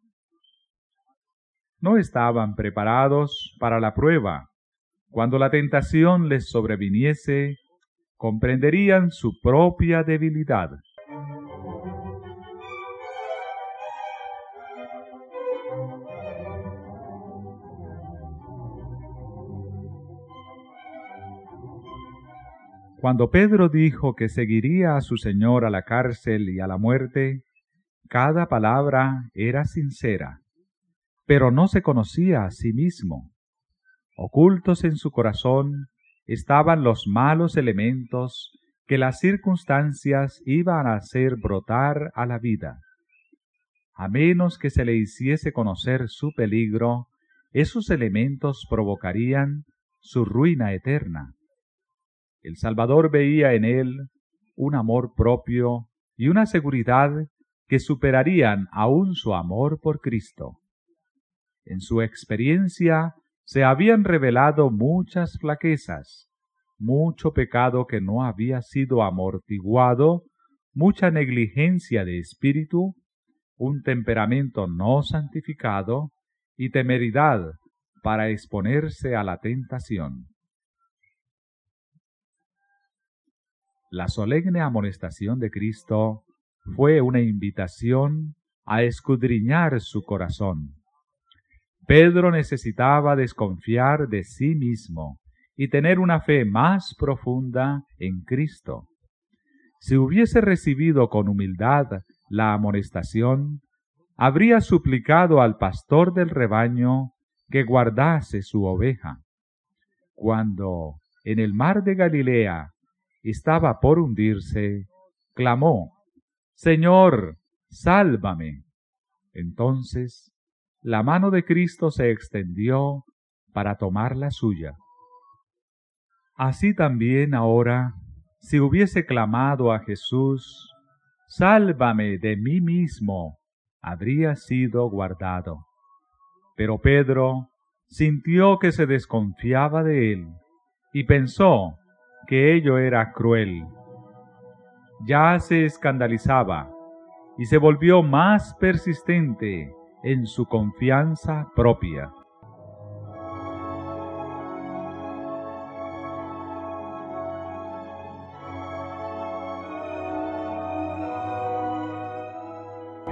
A: No estaban preparados para la prueba. Cuando la tentación les sobreviniese, comprenderían su propia debilidad. Cuando Pedro dijo que seguiría a su Señor a la cárcel y a la muerte, cada palabra era sincera, pero no se conocía a sí mismo. Ocultos en su corazón estaban los malos elementos que las circunstancias iban a hacer brotar a la vida. A menos que se le hiciese conocer su peligro, esos elementos provocarían su ruina eterna. El Salvador veía en él un amor propio y una seguridad que superarían aún su amor por Cristo. En su experiencia se habían revelado muchas flaquezas, mucho pecado que no había sido amortiguado, mucha negligencia de espíritu, un temperamento no santificado y temeridad para exponerse a la tentación. La solemne amonestación de Cristo fue una invitación a escudriñar su corazón. Pedro necesitaba desconfiar de sí mismo y tener una fe más profunda en Cristo. Si hubiese recibido con humildad la amonestación, habría suplicado al pastor del rebaño que guardase su oveja. Cuando en el mar de Galilea estaba por hundirse, clamó: Señor, sálvame. Entonces la mano de Cristo se extendió para tomar la suya. Así también ahora, si hubiese clamado a Jesús: sálvame de mí mismo, habría sido guardado. Pero Pedro sintió que se desconfiaba de él y pensó que ello era cruel. Ya se escandalizaba y se volvió más persistente en su confianza propia.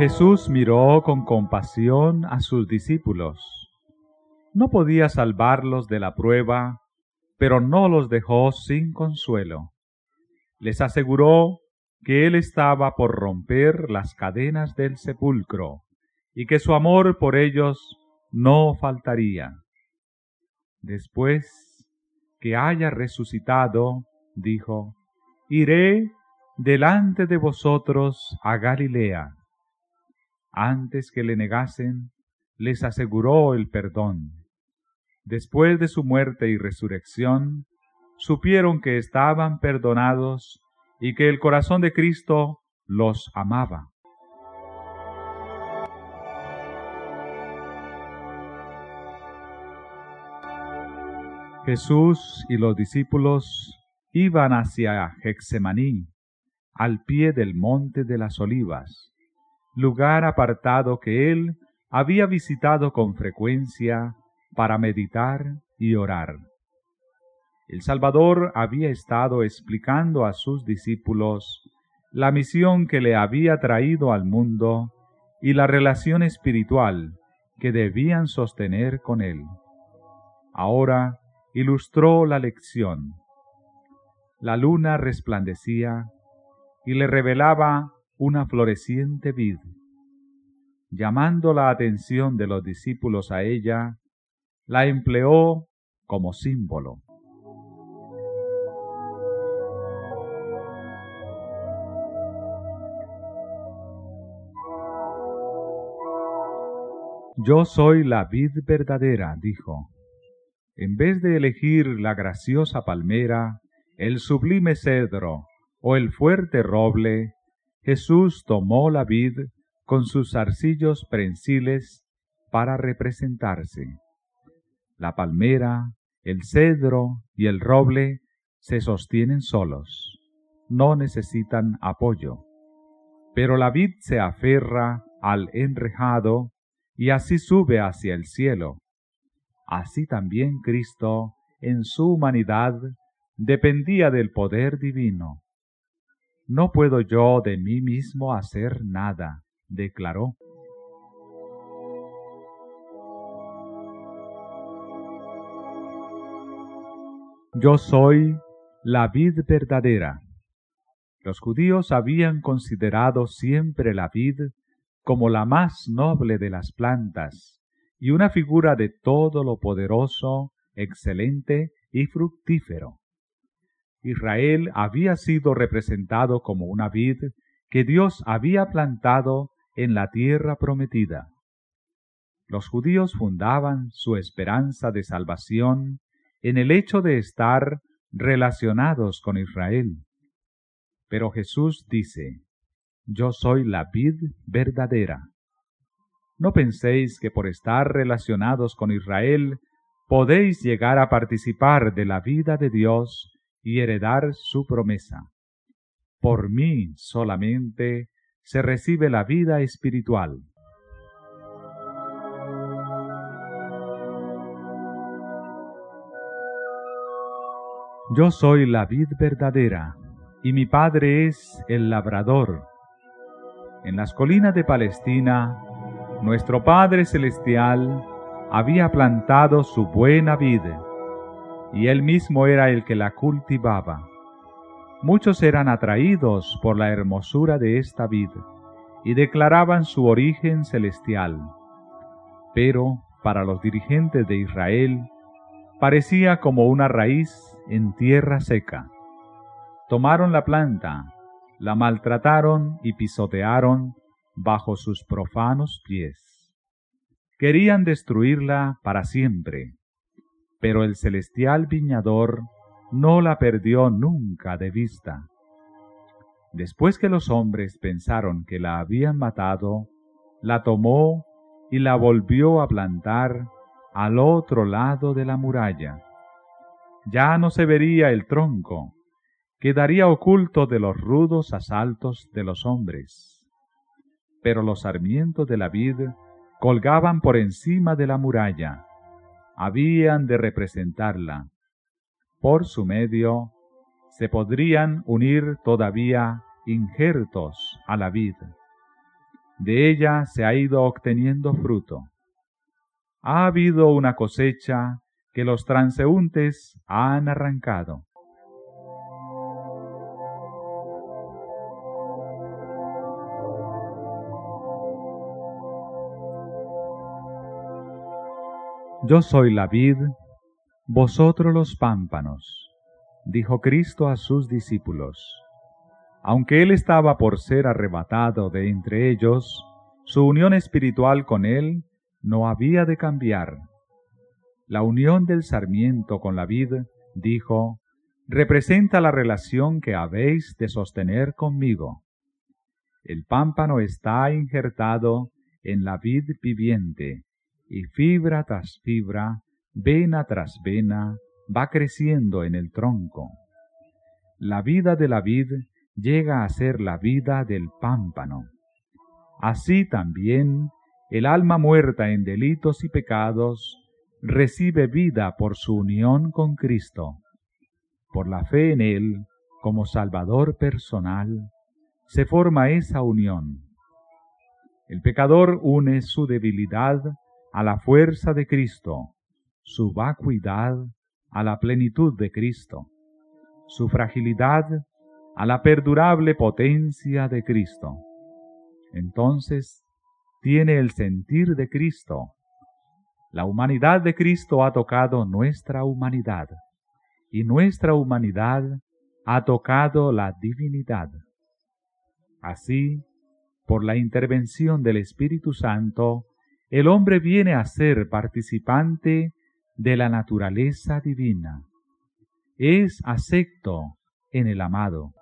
A: Jesús miró con compasión a sus discípulos. No podía salvarlos de la prueba, pero no los dejó sin consuelo. Les aseguró que Él estaba por romper las cadenas del sepulcro y que su amor por ellos no faltaría. Después que haya resucitado, dijo, iré delante de vosotros a Galilea. Antes que le negasen, les aseguró el perdón. Después de su muerte y resurrección, supieron que estaban perdonados y que el corazón de Cristo los amaba. Jesús y los discípulos iban hacia Getsemaní, al pie del monte de las Olivas, lugar apartado que él había visitado con frecuencia para meditar y orar. El Salvador había estado explicando a sus discípulos la misión que le había traído al mundo y la relación espiritual que debían sostener con él. Ahora ilustró la lección. La luna resplandecía y le revelaba una floreciente vid. Llamando la atención de los discípulos a ella, la empleó como símbolo. Yo soy la vid verdadera, dijo. En vez de elegir la graciosa palmera, el sublime cedro o el fuerte roble, Jesús tomó la vid con sus zarcillos prensiles para representarse. La palmera, el cedro y el roble se sostienen solos, no necesitan apoyo. Pero la vid se aferra al enrejado y así sube hacia el cielo. Así también Cristo, en su humanidad, dependía del poder divino. No puedo yo de mí mismo hacer nada, declaró. Yo soy la vid verdadera. Los judíos habían considerado siempre la vid como la más noble de las plantas y una figura de todo lo poderoso, excelente y fructífero. Israel había sido representado como una vid que Dios había plantado en la tierra prometida. Los judíos fundaban su esperanza de salvación en el hecho de estar relacionados con Israel. Pero Jesús dice, yo soy la vid verdadera. No penséis que por estar relacionados con Israel podéis llegar a participar de la vida de Dios y heredar su promesa. Por mí solamente se recibe la vida espiritual. Yo soy la vid verdadera, y mi Padre es el labrador. En las colinas de Palestina, nuestro Padre Celestial había plantado su buena vid, y Él mismo era el que la cultivaba. Muchos eran atraídos por la hermosura de esta vid, y declaraban su origen celestial. Pero, para los dirigentes de Israel, parecía como una raíz en tierra seca. Tomaron la planta, la maltrataron y pisotearon bajo sus profanos pies. Querían destruirla para siempre, pero el celestial viñador no la perdió nunca de vista. Después que los hombres pensaron que la habían matado, la tomó y la volvió a plantar al otro lado de la muralla. Ya no se vería el tronco, quedaría oculto de los rudos asaltos de los hombres. Pero los sarmientos de la vid colgaban por encima de la muralla, habían de representarla. Por su medio se podrían unir todavía injertos a la vid. De ella se ha ido obteniendo fruto. Ha habido una cosecha que los transeúntes han arrancado. Yo soy la vid, vosotros los pámpanos, dijo Cristo a sus discípulos. Aunque él estaba por ser arrebatado de entre ellos, su unión espiritual con él no había de cambiar. La unión del sarmiento con la vid, dijo, representa la relación que habéis de sostener conmigo. El pámpano está injertado en la vid viviente, y fibra tras fibra, vena tras vena, va creciendo en el tronco. La vida de la vid llega a ser la vida del pámpano. Así también, el alma muerta en delitos y pecados recibe vida por su unión con Cristo. Por la fe en Él, como Salvador personal, se forma esa unión. El pecador une su debilidad a la fuerza de Cristo, su vacuidad a la plenitud de Cristo, su fragilidad a la perdurable potencia de Cristo. Entonces, tiene el sentir de Cristo. La humanidad de Cristo ha tocado nuestra humanidad, y nuestra humanidad ha tocado la divinidad. Así, por la intervención del Espíritu Santo, el hombre viene a ser participante de la naturaleza divina. Es acepto en el amado.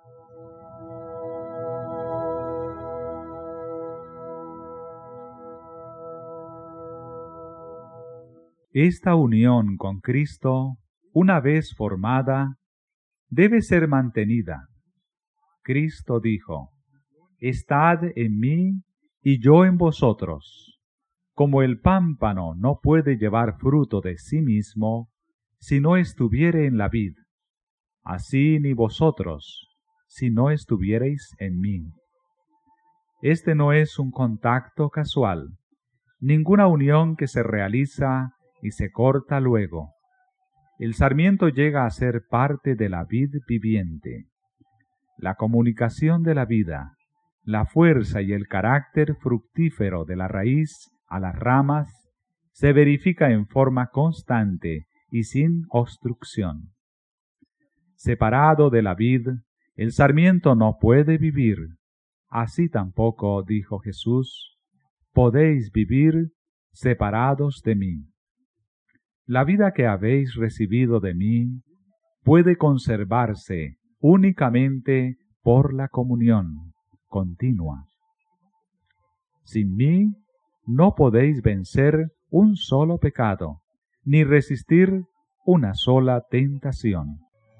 A: Esta unión con Cristo, una vez formada, debe ser mantenida. Cristo dijo, «Estad en mí y yo en vosotros». Como el pámpano no puede llevar fruto de sí mismo, si no estuviere en la vid, así ni vosotros, si no estuviereis en mí. Este no es un contacto casual, ninguna unión que se realiza y se corta luego. El sarmiento llega a ser parte de la vid viviente. La comunicación de la vida, la fuerza y el carácter fructífero de la raíz a las ramas, se verifica en forma constante y sin obstrucción. Separado de la vid, el sarmiento no puede vivir. Así tampoco, dijo Jesús, podéis vivir separados de mí. La vida que habéis recibido de mí puede conservarse únicamente por la comunión continua. Sin mí no podéis vencer un solo pecado, ni resistir una sola tentación.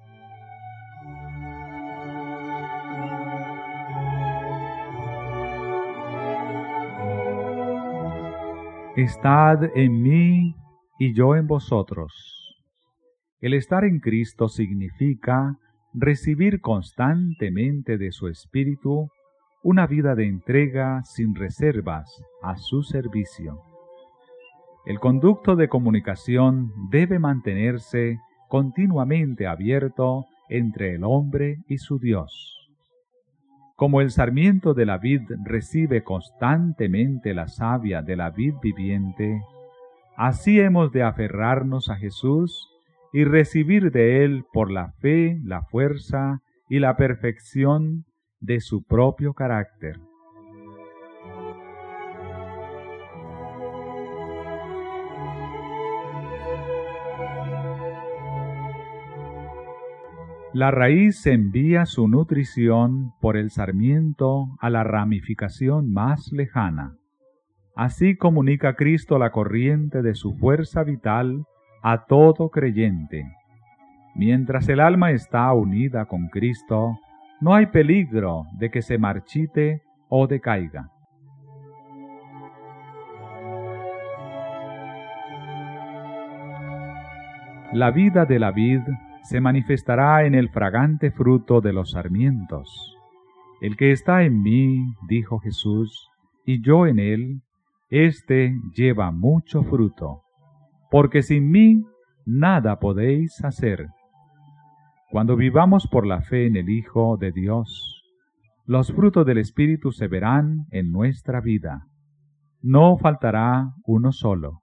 A: Estad en mí y yo en vosotros. El estar en Cristo significa recibir constantemente de su Espíritu una vida de entrega sin reservas a su servicio. El conducto de comunicación debe mantenerse continuamente abierto entre el hombre y su Dios. Como el sarmiento de la vid recibe constantemente la savia de la vid viviente, así hemos de aferrarnos a Jesús y recibir de Él por la fe, la fuerza y la perfección de su propio carácter. La raíz envía su nutrición por el sarmiento a la ramificación más lejana. Así comunica Cristo la corriente de su fuerza vital a todo creyente. Mientras el alma está unida con Cristo, no hay peligro de que se marchite o decaiga. La vida de la vid se manifestará en el fragante fruto de los sarmientos. El que está en mí, dijo Jesús, y yo en él, éste lleva mucho fruto, porque sin mí nada podéis hacer. Cuando vivamos por la fe en el Hijo de Dios, los frutos del Espíritu se verán en nuestra vida. No faltará uno solo.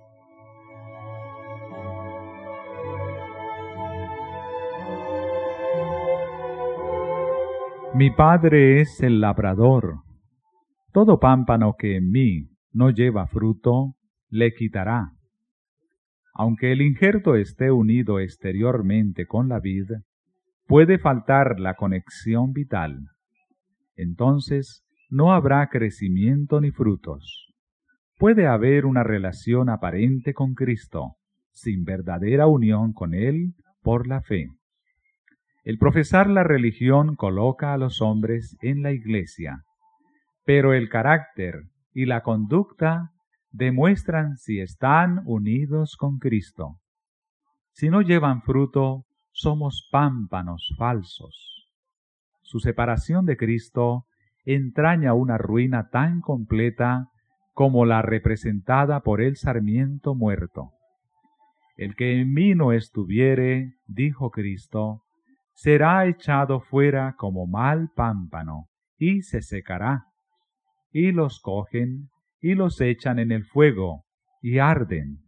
A: Mi Padre es el labrador. Todo pámpano que en mí no lleva fruto, le quitará. Aunque el injerto esté unido exteriormente con la vid, puede faltar la conexión vital. Entonces no habrá crecimiento ni frutos. Puede haber una relación aparente con Cristo, sin verdadera unión con Él por la fe. El profesar la religión coloca a los hombres en la iglesia, pero el carácter y la conducta demuestran si están unidos con Cristo. Si no llevan fruto, somos pámpanos falsos. Su separación de Cristo entraña una ruina tan completa como la representada por el sarmiento muerto. El que en mí no estuviere, dijo Cristo, será echado fuera como mal pámpano, y se secará. Y los cogen, y los echan en el fuego, y arden.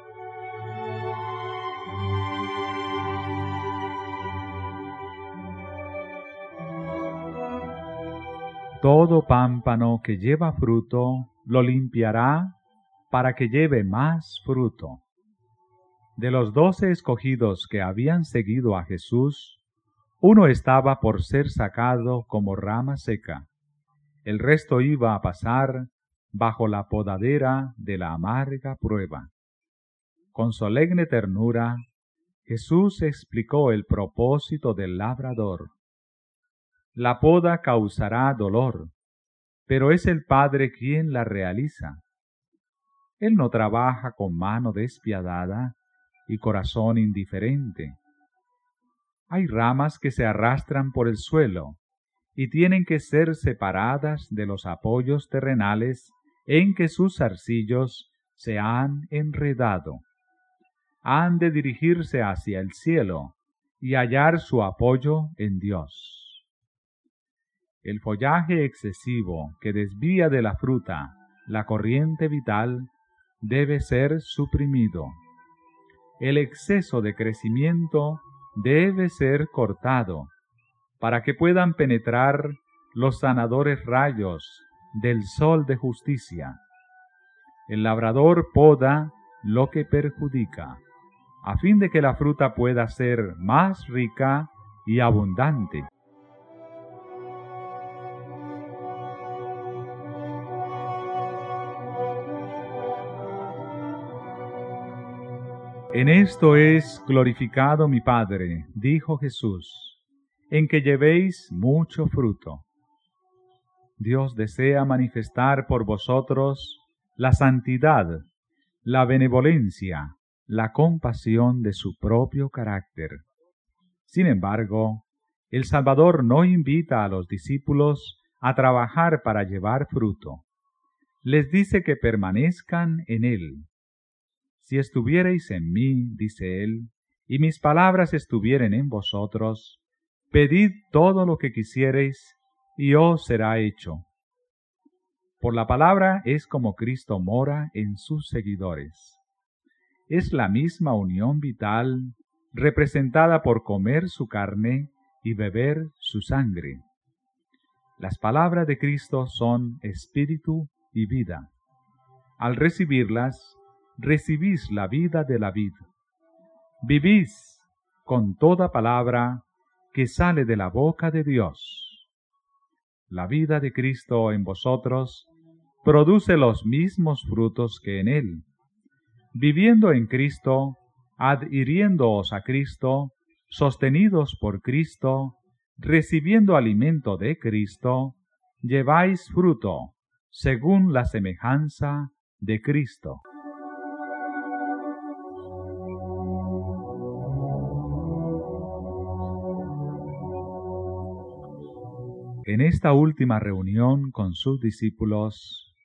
A: Todo pámpano que lleva fruto, lo limpiará para que lleve más fruto. De los 12 escogidos que habían seguido a Jesús, uno estaba por ser sacado como rama seca. El resto iba a pasar bajo la podadera de la amarga prueba. Con solemne ternura, Jesús explicó el propósito del labrador. La poda causará dolor, pero es el Padre quien la realiza. Él no trabaja con mano despiadada y corazón indiferente. Hay ramas que se arrastran por el suelo y tienen que ser separadas de los apoyos terrenales en que sus zarcillos se han enredado. Han de dirigirse hacia el cielo y hallar su apoyo en Dios. El follaje excesivo que desvía de la fruta la corriente vital debe ser suprimido. El exceso de crecimiento debe ser cortado para que puedan penetrar los sanadores rayos del sol de justicia. El labrador poda lo que perjudica, a fin de que la fruta pueda ser más rica y abundante. En esto es glorificado mi Padre, dijo Jesús, en que llevéis mucho fruto. Dios desea manifestar por vosotros la santidad, la benevolencia, la compasión de su propio carácter. Sin embargo, el Salvador no invita a los discípulos a trabajar para llevar fruto. Les dice que permanezcan en Él. Si estuviereis en mí, dice Él, y mis palabras estuvieren en vosotros, pedid todo lo que quisiereis, y os será hecho. Por la palabra es como Cristo mora en sus seguidores. Es la misma unión vital representada por comer su carne y beber su sangre. Las palabras de Cristo son espíritu y vida. Al recibirlas, recibís la vida de la vid. Vivís con toda palabra que sale de la boca de Dios. La vida de Cristo en vosotros produce los mismos frutos que en Él. Viviendo en Cristo, adhiriéndoos a Cristo, sostenidos por Cristo, recibiendo alimento de Cristo, lleváis fruto, según la semejanza de Cristo. En esta última reunión con sus discípulos,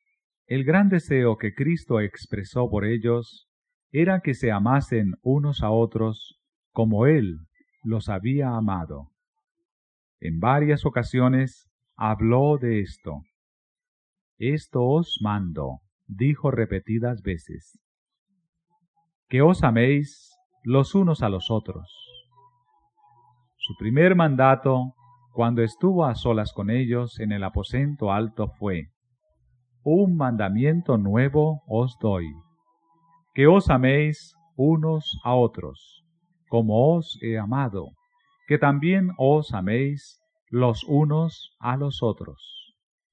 A: El gran deseo que Cristo expresó por ellos era que se amasen unos a otros como Él los había amado. En varias ocasiones habló de esto. Esto os mando, dijo repetidas veces, que os améis los unos a los otros. Su primer mandato, cuando estuvo a solas con ellos en el aposento alto, fue: un mandamiento nuevo os doy, que os améis unos a otros, como os he amado, que también os améis los unos a los otros.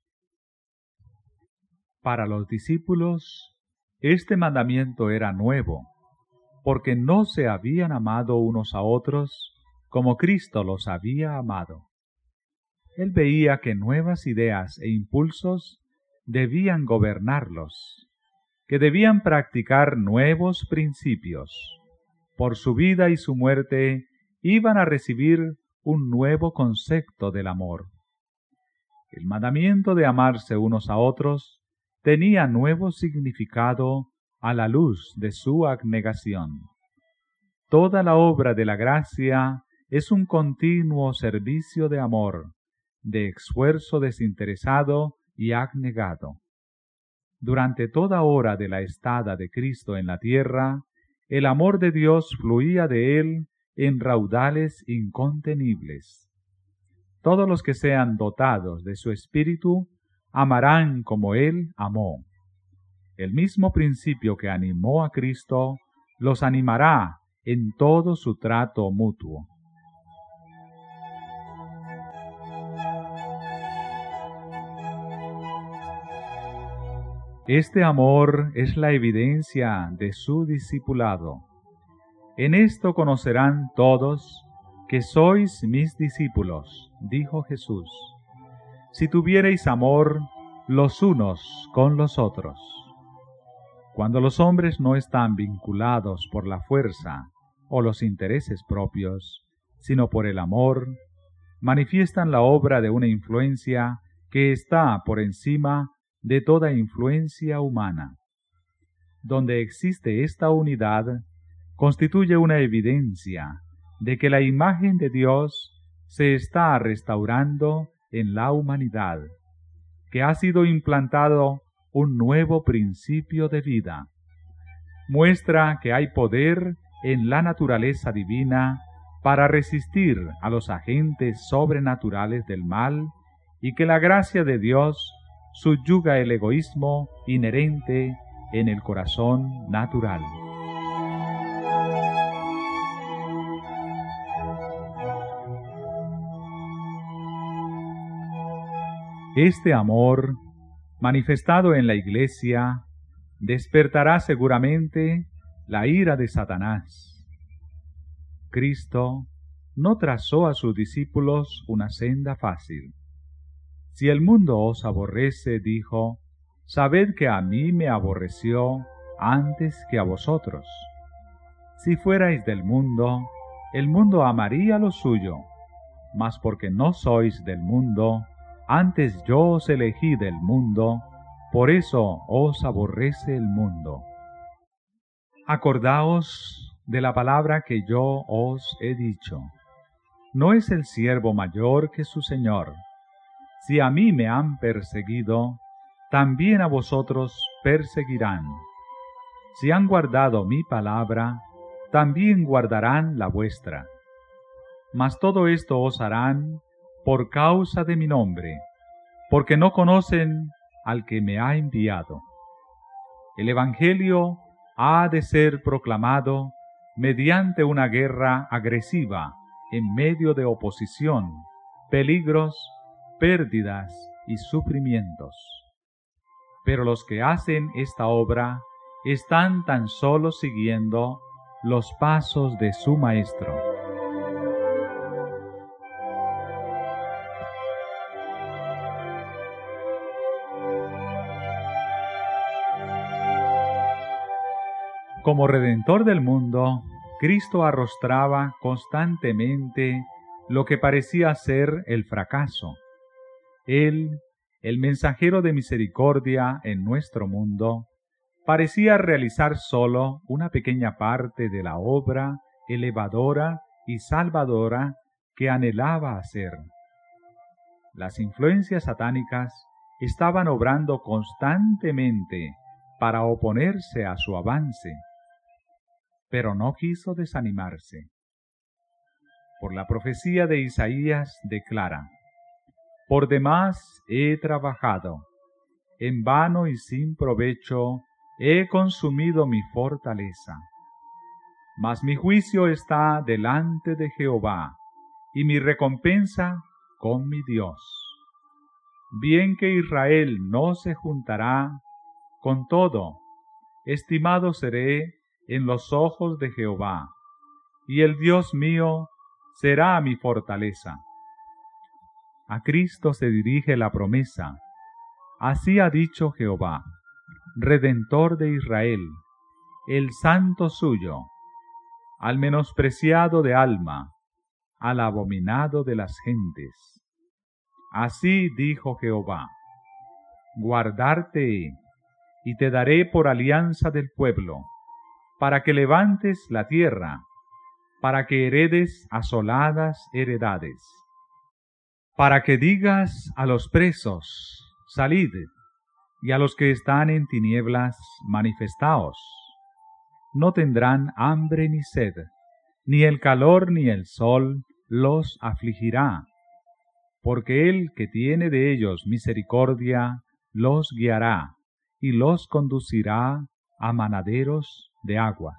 A: Para los discípulos, este mandamiento era nuevo, porque no se habían amado unos a otros como Cristo los había amado. Él veía que nuevas ideas e impulsos debían gobernarlos, que debían practicar nuevos principios. Por su vida y su muerte iban a recibir un nuevo concepto del amor. El mandamiento de amarse unos a otros tenía nuevo significado a la luz de su abnegación. Toda la obra de la gracia es un continuo servicio de amor, de esfuerzo desinteresado y abnegado. Durante toda hora de la estada de Cristo en la tierra, el amor de Dios fluía de él en raudales incontenibles. Todos los que sean dotados de su espíritu amarán como él amó. El mismo principio que animó a Cristo los animará en todo su trato mutuo. Este amor es la evidencia de su discipulado. En esto conocerán todos que sois mis discípulos, dijo Jesús, si tuviereis amor los unos con los otros. Cuando los hombres no están vinculados por la fuerza o los intereses propios, sino por el amor, manifiestan la obra de una influencia que está por encima de toda influencia humana. Donde existe esta unidad, constituye una evidencia de que la imagen de Dios se está restaurando en la humanidad, que ha sido implantado un nuevo principio de vida. Muestra que hay poder en la naturaleza divina para resistir a los agentes sobrenaturales del mal y que la gracia de Dios subyuga el egoísmo inherente en el corazón natural. Este amor, manifestado en la Iglesia, despertará seguramente la ira de Satanás. Cristo no trazó a sus discípulos una senda fácil. Si el mundo os aborrece, dijo, sabed que a mí me aborreció antes que a vosotros. Si fuerais del mundo, el mundo amaría lo suyo, mas porque no sois del mundo, antes yo os elegí del mundo, por eso os aborrece el mundo. Acordaos de la palabra que yo os he dicho. No es el siervo mayor que su señor. Si a mí me han perseguido, también a vosotros perseguirán. Si han guardado mi palabra, también guardarán la vuestra. Mas todo esto os harán por causa de mi nombre, porque no conocen al que me ha enviado. El Evangelio ha de ser proclamado mediante una guerra agresiva, en medio de oposición, peligros, pérdidas y sufrimientos. Pero los que hacen esta obra están tan solo siguiendo los pasos de su Maestro. Como Redentor del mundo, Cristo arrostraba constantemente lo que parecía ser el fracaso. Él el mensajero de misericordia en nuestro mundo, parecía realizar solo una pequeña parte de la obra elevadora y salvadora que anhelaba hacer. Las influencias satánicas estaban obrando constantemente para oponerse a su avance, pero no quiso desanimarse. Por la profecía de Isaías declara: por demás he trabajado, en vano y sin provecho he consumido mi fortaleza. Mas mi juicio está delante de Jehová, y mi recompensa con mi Dios. Bien que Israel no se juntará, con todo, estimado seré en los ojos de Jehová, y el Dios mío será mi fortaleza. A Cristo se dirige la promesa: así ha dicho Jehová, Redentor de Israel, el Santo suyo, al menospreciado de alma, al abominado de las gentes. Así dijo Jehová: guardarte he, y te daré por alianza del pueblo, para que levantes la tierra, para que heredes asoladas heredades, para que digas a los presos: salid, y a los que están en tinieblas: manifestaos. No tendrán hambre ni sed, ni el calor ni el sol los afligirá, porque el que tiene de ellos misericordia los guiará, y los conducirá a manaderos de aguas.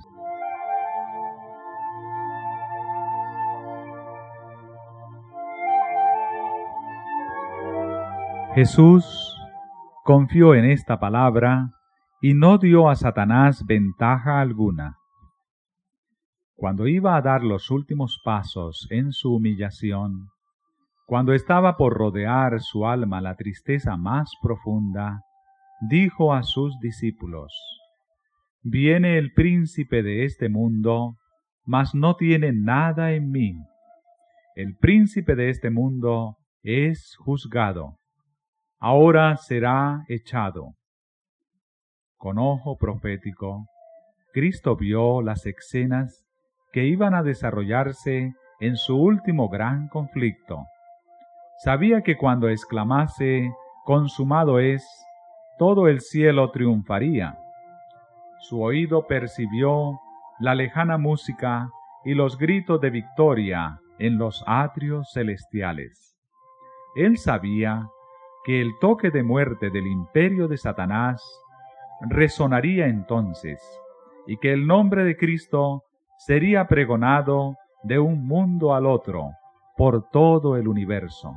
A: Jesús confió en esta palabra y no dio a Satanás ventaja alguna. Cuando iba a dar los últimos pasos en su humillación, cuando estaba por rodear su alma la tristeza más profunda, dijo a sus discípulos: viene el príncipe de este mundo, mas no tiene nada en mí. El príncipe de este mundo es juzgado. Ahora será echado. Con ojo profético, Cristo vio las escenas que iban a desarrollarse en su último gran conflicto. Sabía que cuando exclamase: consumado es, todo el cielo triunfaría. Su oído percibió la lejana música y los gritos de victoria en los atrios celestiales. Él sabía que el toque de muerte del imperio de Satanás resonaría entonces, y que el nombre de Cristo sería pregonado de un mundo al otro por todo el universo.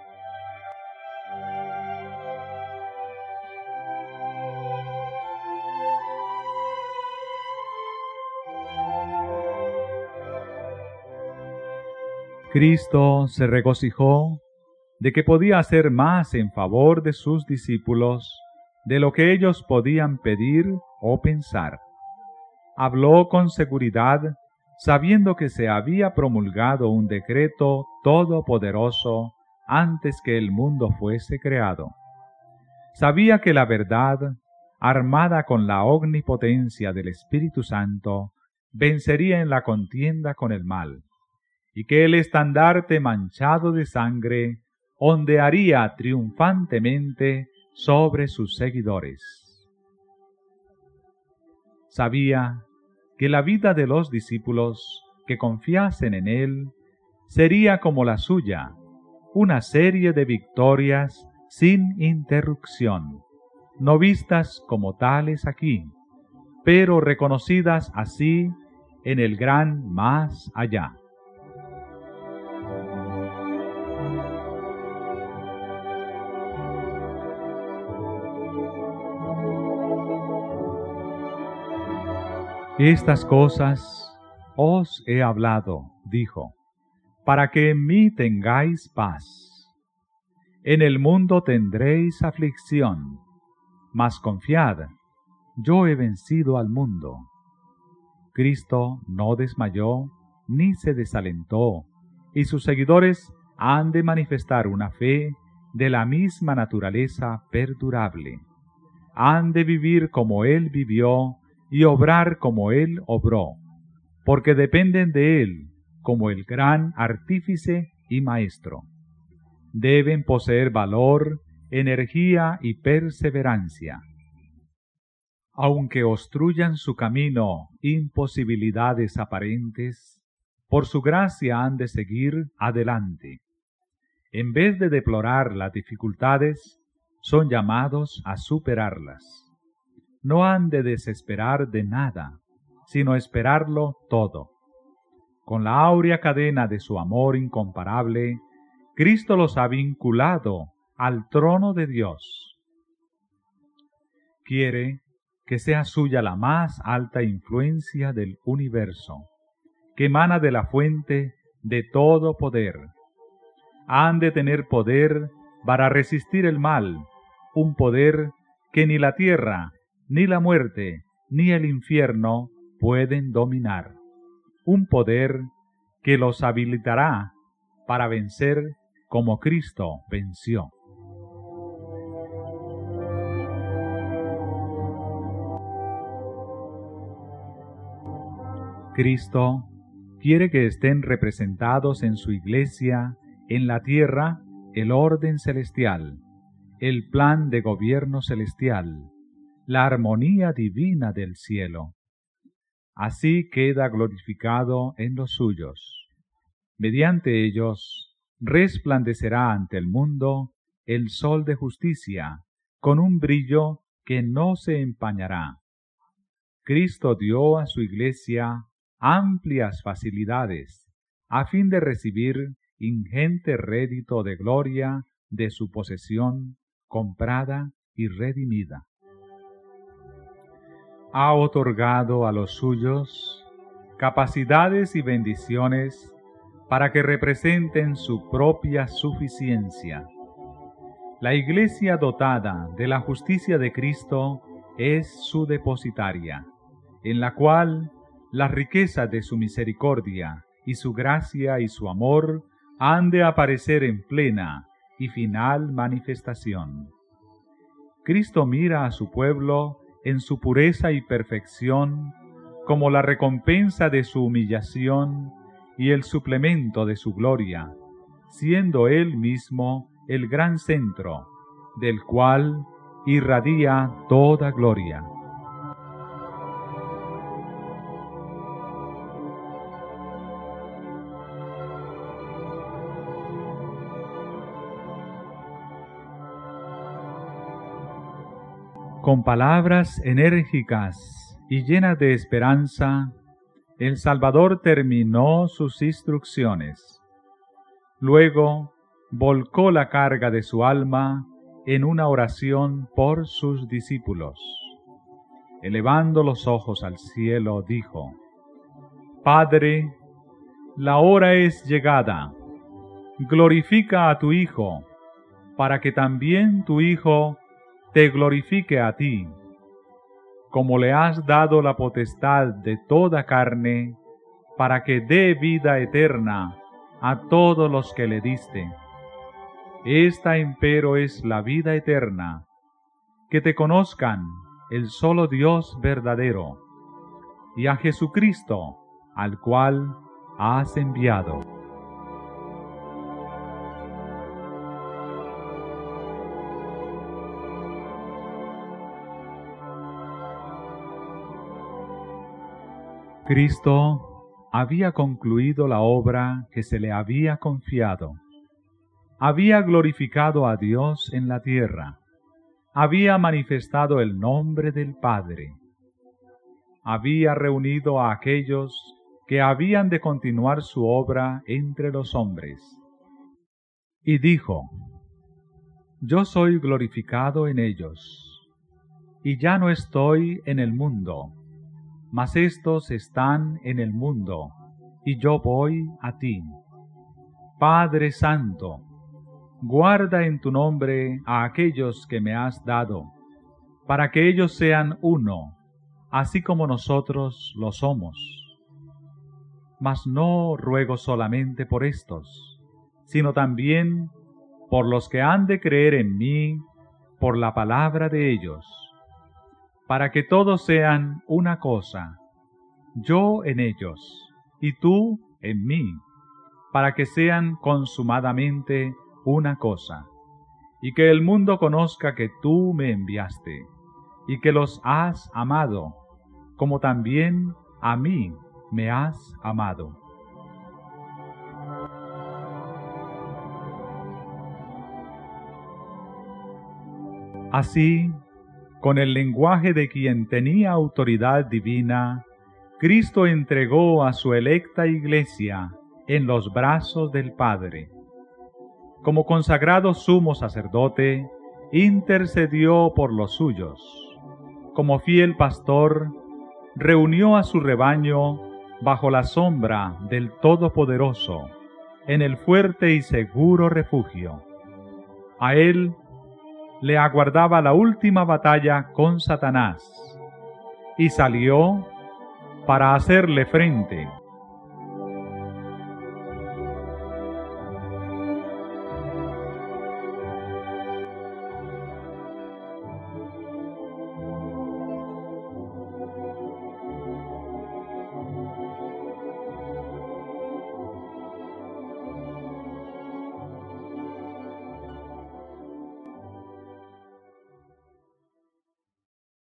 A: Cristo se regocijó de que podía hacer más en favor de sus discípulos de lo que ellos podían pedir o pensar. Habló con seguridad, sabiendo que se había promulgado un decreto todopoderoso antes que el mundo fuese creado. Sabía que la verdad, armada con la omnipotencia del Espíritu Santo, vencería en la contienda con el mal, y que el estandarte manchado de sangre ondearía triunfantemente sobre sus seguidores. Sabía que la vida de los discípulos que confiasen en él sería como la suya, una serie de victorias sin interrupción, no vistas como tales aquí, pero reconocidas así en el gran más allá. Estas cosas os he hablado, dijo, para que en mí tengáis paz. En el mundo tendréis aflicción, mas confiad, yo he vencido al mundo. Cristo no desmayó ni se desalentó, y sus seguidores han de manifestar una fe de la misma naturaleza perdurable. Han de vivir como Él vivió y obrar como Él obró, porque dependen de Él como el gran artífice y maestro. Deben poseer valor, energía y perseverancia. Aunque obstruyan su camino imposibilidades aparentes, por su gracia han de seguir adelante. En vez de deplorar las dificultades, son llamados a superarlas. No han de desesperar de nada, sino esperarlo todo. Con la áurea cadena de su amor incomparable, Cristo los ha vinculado al trono de Dios. Quiere que sea suya la más alta influencia del universo, que emana de la fuente de todo poder. Han de tener poder para resistir el mal, un poder que ni la tierra, ni la muerte, ni el infierno pueden dominar. Un poder que los habilitará para vencer como Cristo venció. Cristo quiere que estén representados en su iglesia, en la tierra, el orden celestial, el plan de gobierno celestial, la armonía divina del cielo. Así queda glorificado en los suyos. Mediante ellos resplandecerá ante el mundo el sol de justicia, con un brillo que no se empañará. Cristo dio a su iglesia amplias facilidades, a fin de recibir ingente rédito de gloria de su posesión comprada y redimida. Ha otorgado a los suyos capacidades y bendiciones para que representen su propia suficiencia. La iglesia dotada de la justicia de Cristo es su depositaria, en la cual las riquezas de su misericordia y su gracia y su amor han de aparecer en plena y final manifestación. Cristo mira a su pueblo en su pureza y perfección como la recompensa de su humillación y el suplemento de su gloria, siendo Él mismo el gran centro, del cual irradia toda gloria. Con palabras enérgicas y llenas de esperanza, el Salvador terminó sus instrucciones. Luego, volcó la carga de su alma en una oración por sus discípulos. Elevando los ojos al cielo, dijo: Padre, la hora es llegada. Glorifica a tu Hijo, para que también tu Hijo te glorifique a ti, como le has dado la potestad de toda carne, para que dé vida eterna a todos los que le diste. Esta empero es la vida eterna, que te conozcan el solo Dios verdadero, y a Jesucristo, al cual has enviado. Cristo había concluido la obra que se le había confiado. Había glorificado a Dios en la tierra. Había manifestado el nombre del Padre. Había reunido a aquellos que habían de continuar su obra entre los hombres. Y dijo: Yo soy glorificado en ellos, y ya no estoy en el mundo, mas éstos están en el mundo, y yo voy a ti. Padre Santo, guarda en tu nombre a aquellos que me has dado, para que ellos sean uno, así como nosotros lo somos. Mas no ruego solamente por estos, sino también por los que han de creer en mí, por la palabra de ellos, para que todos sean una cosa, yo en ellos, y tú en mí, para que sean consumadamente una cosa, y que el mundo conozca que tú me enviaste, y que los has amado, como también a mí me has amado. Así, con el lenguaje de quien tenía autoridad divina, Cristo entregó a su electa Iglesia en los brazos del Padre. Como consagrado sumo sacerdote, intercedió por los suyos. Como fiel pastor, reunió a su rebaño bajo la sombra del Todopoderoso, en el fuerte y seguro refugio. A él le aguardaba la última batalla con Satanás, y salió para hacerle frente.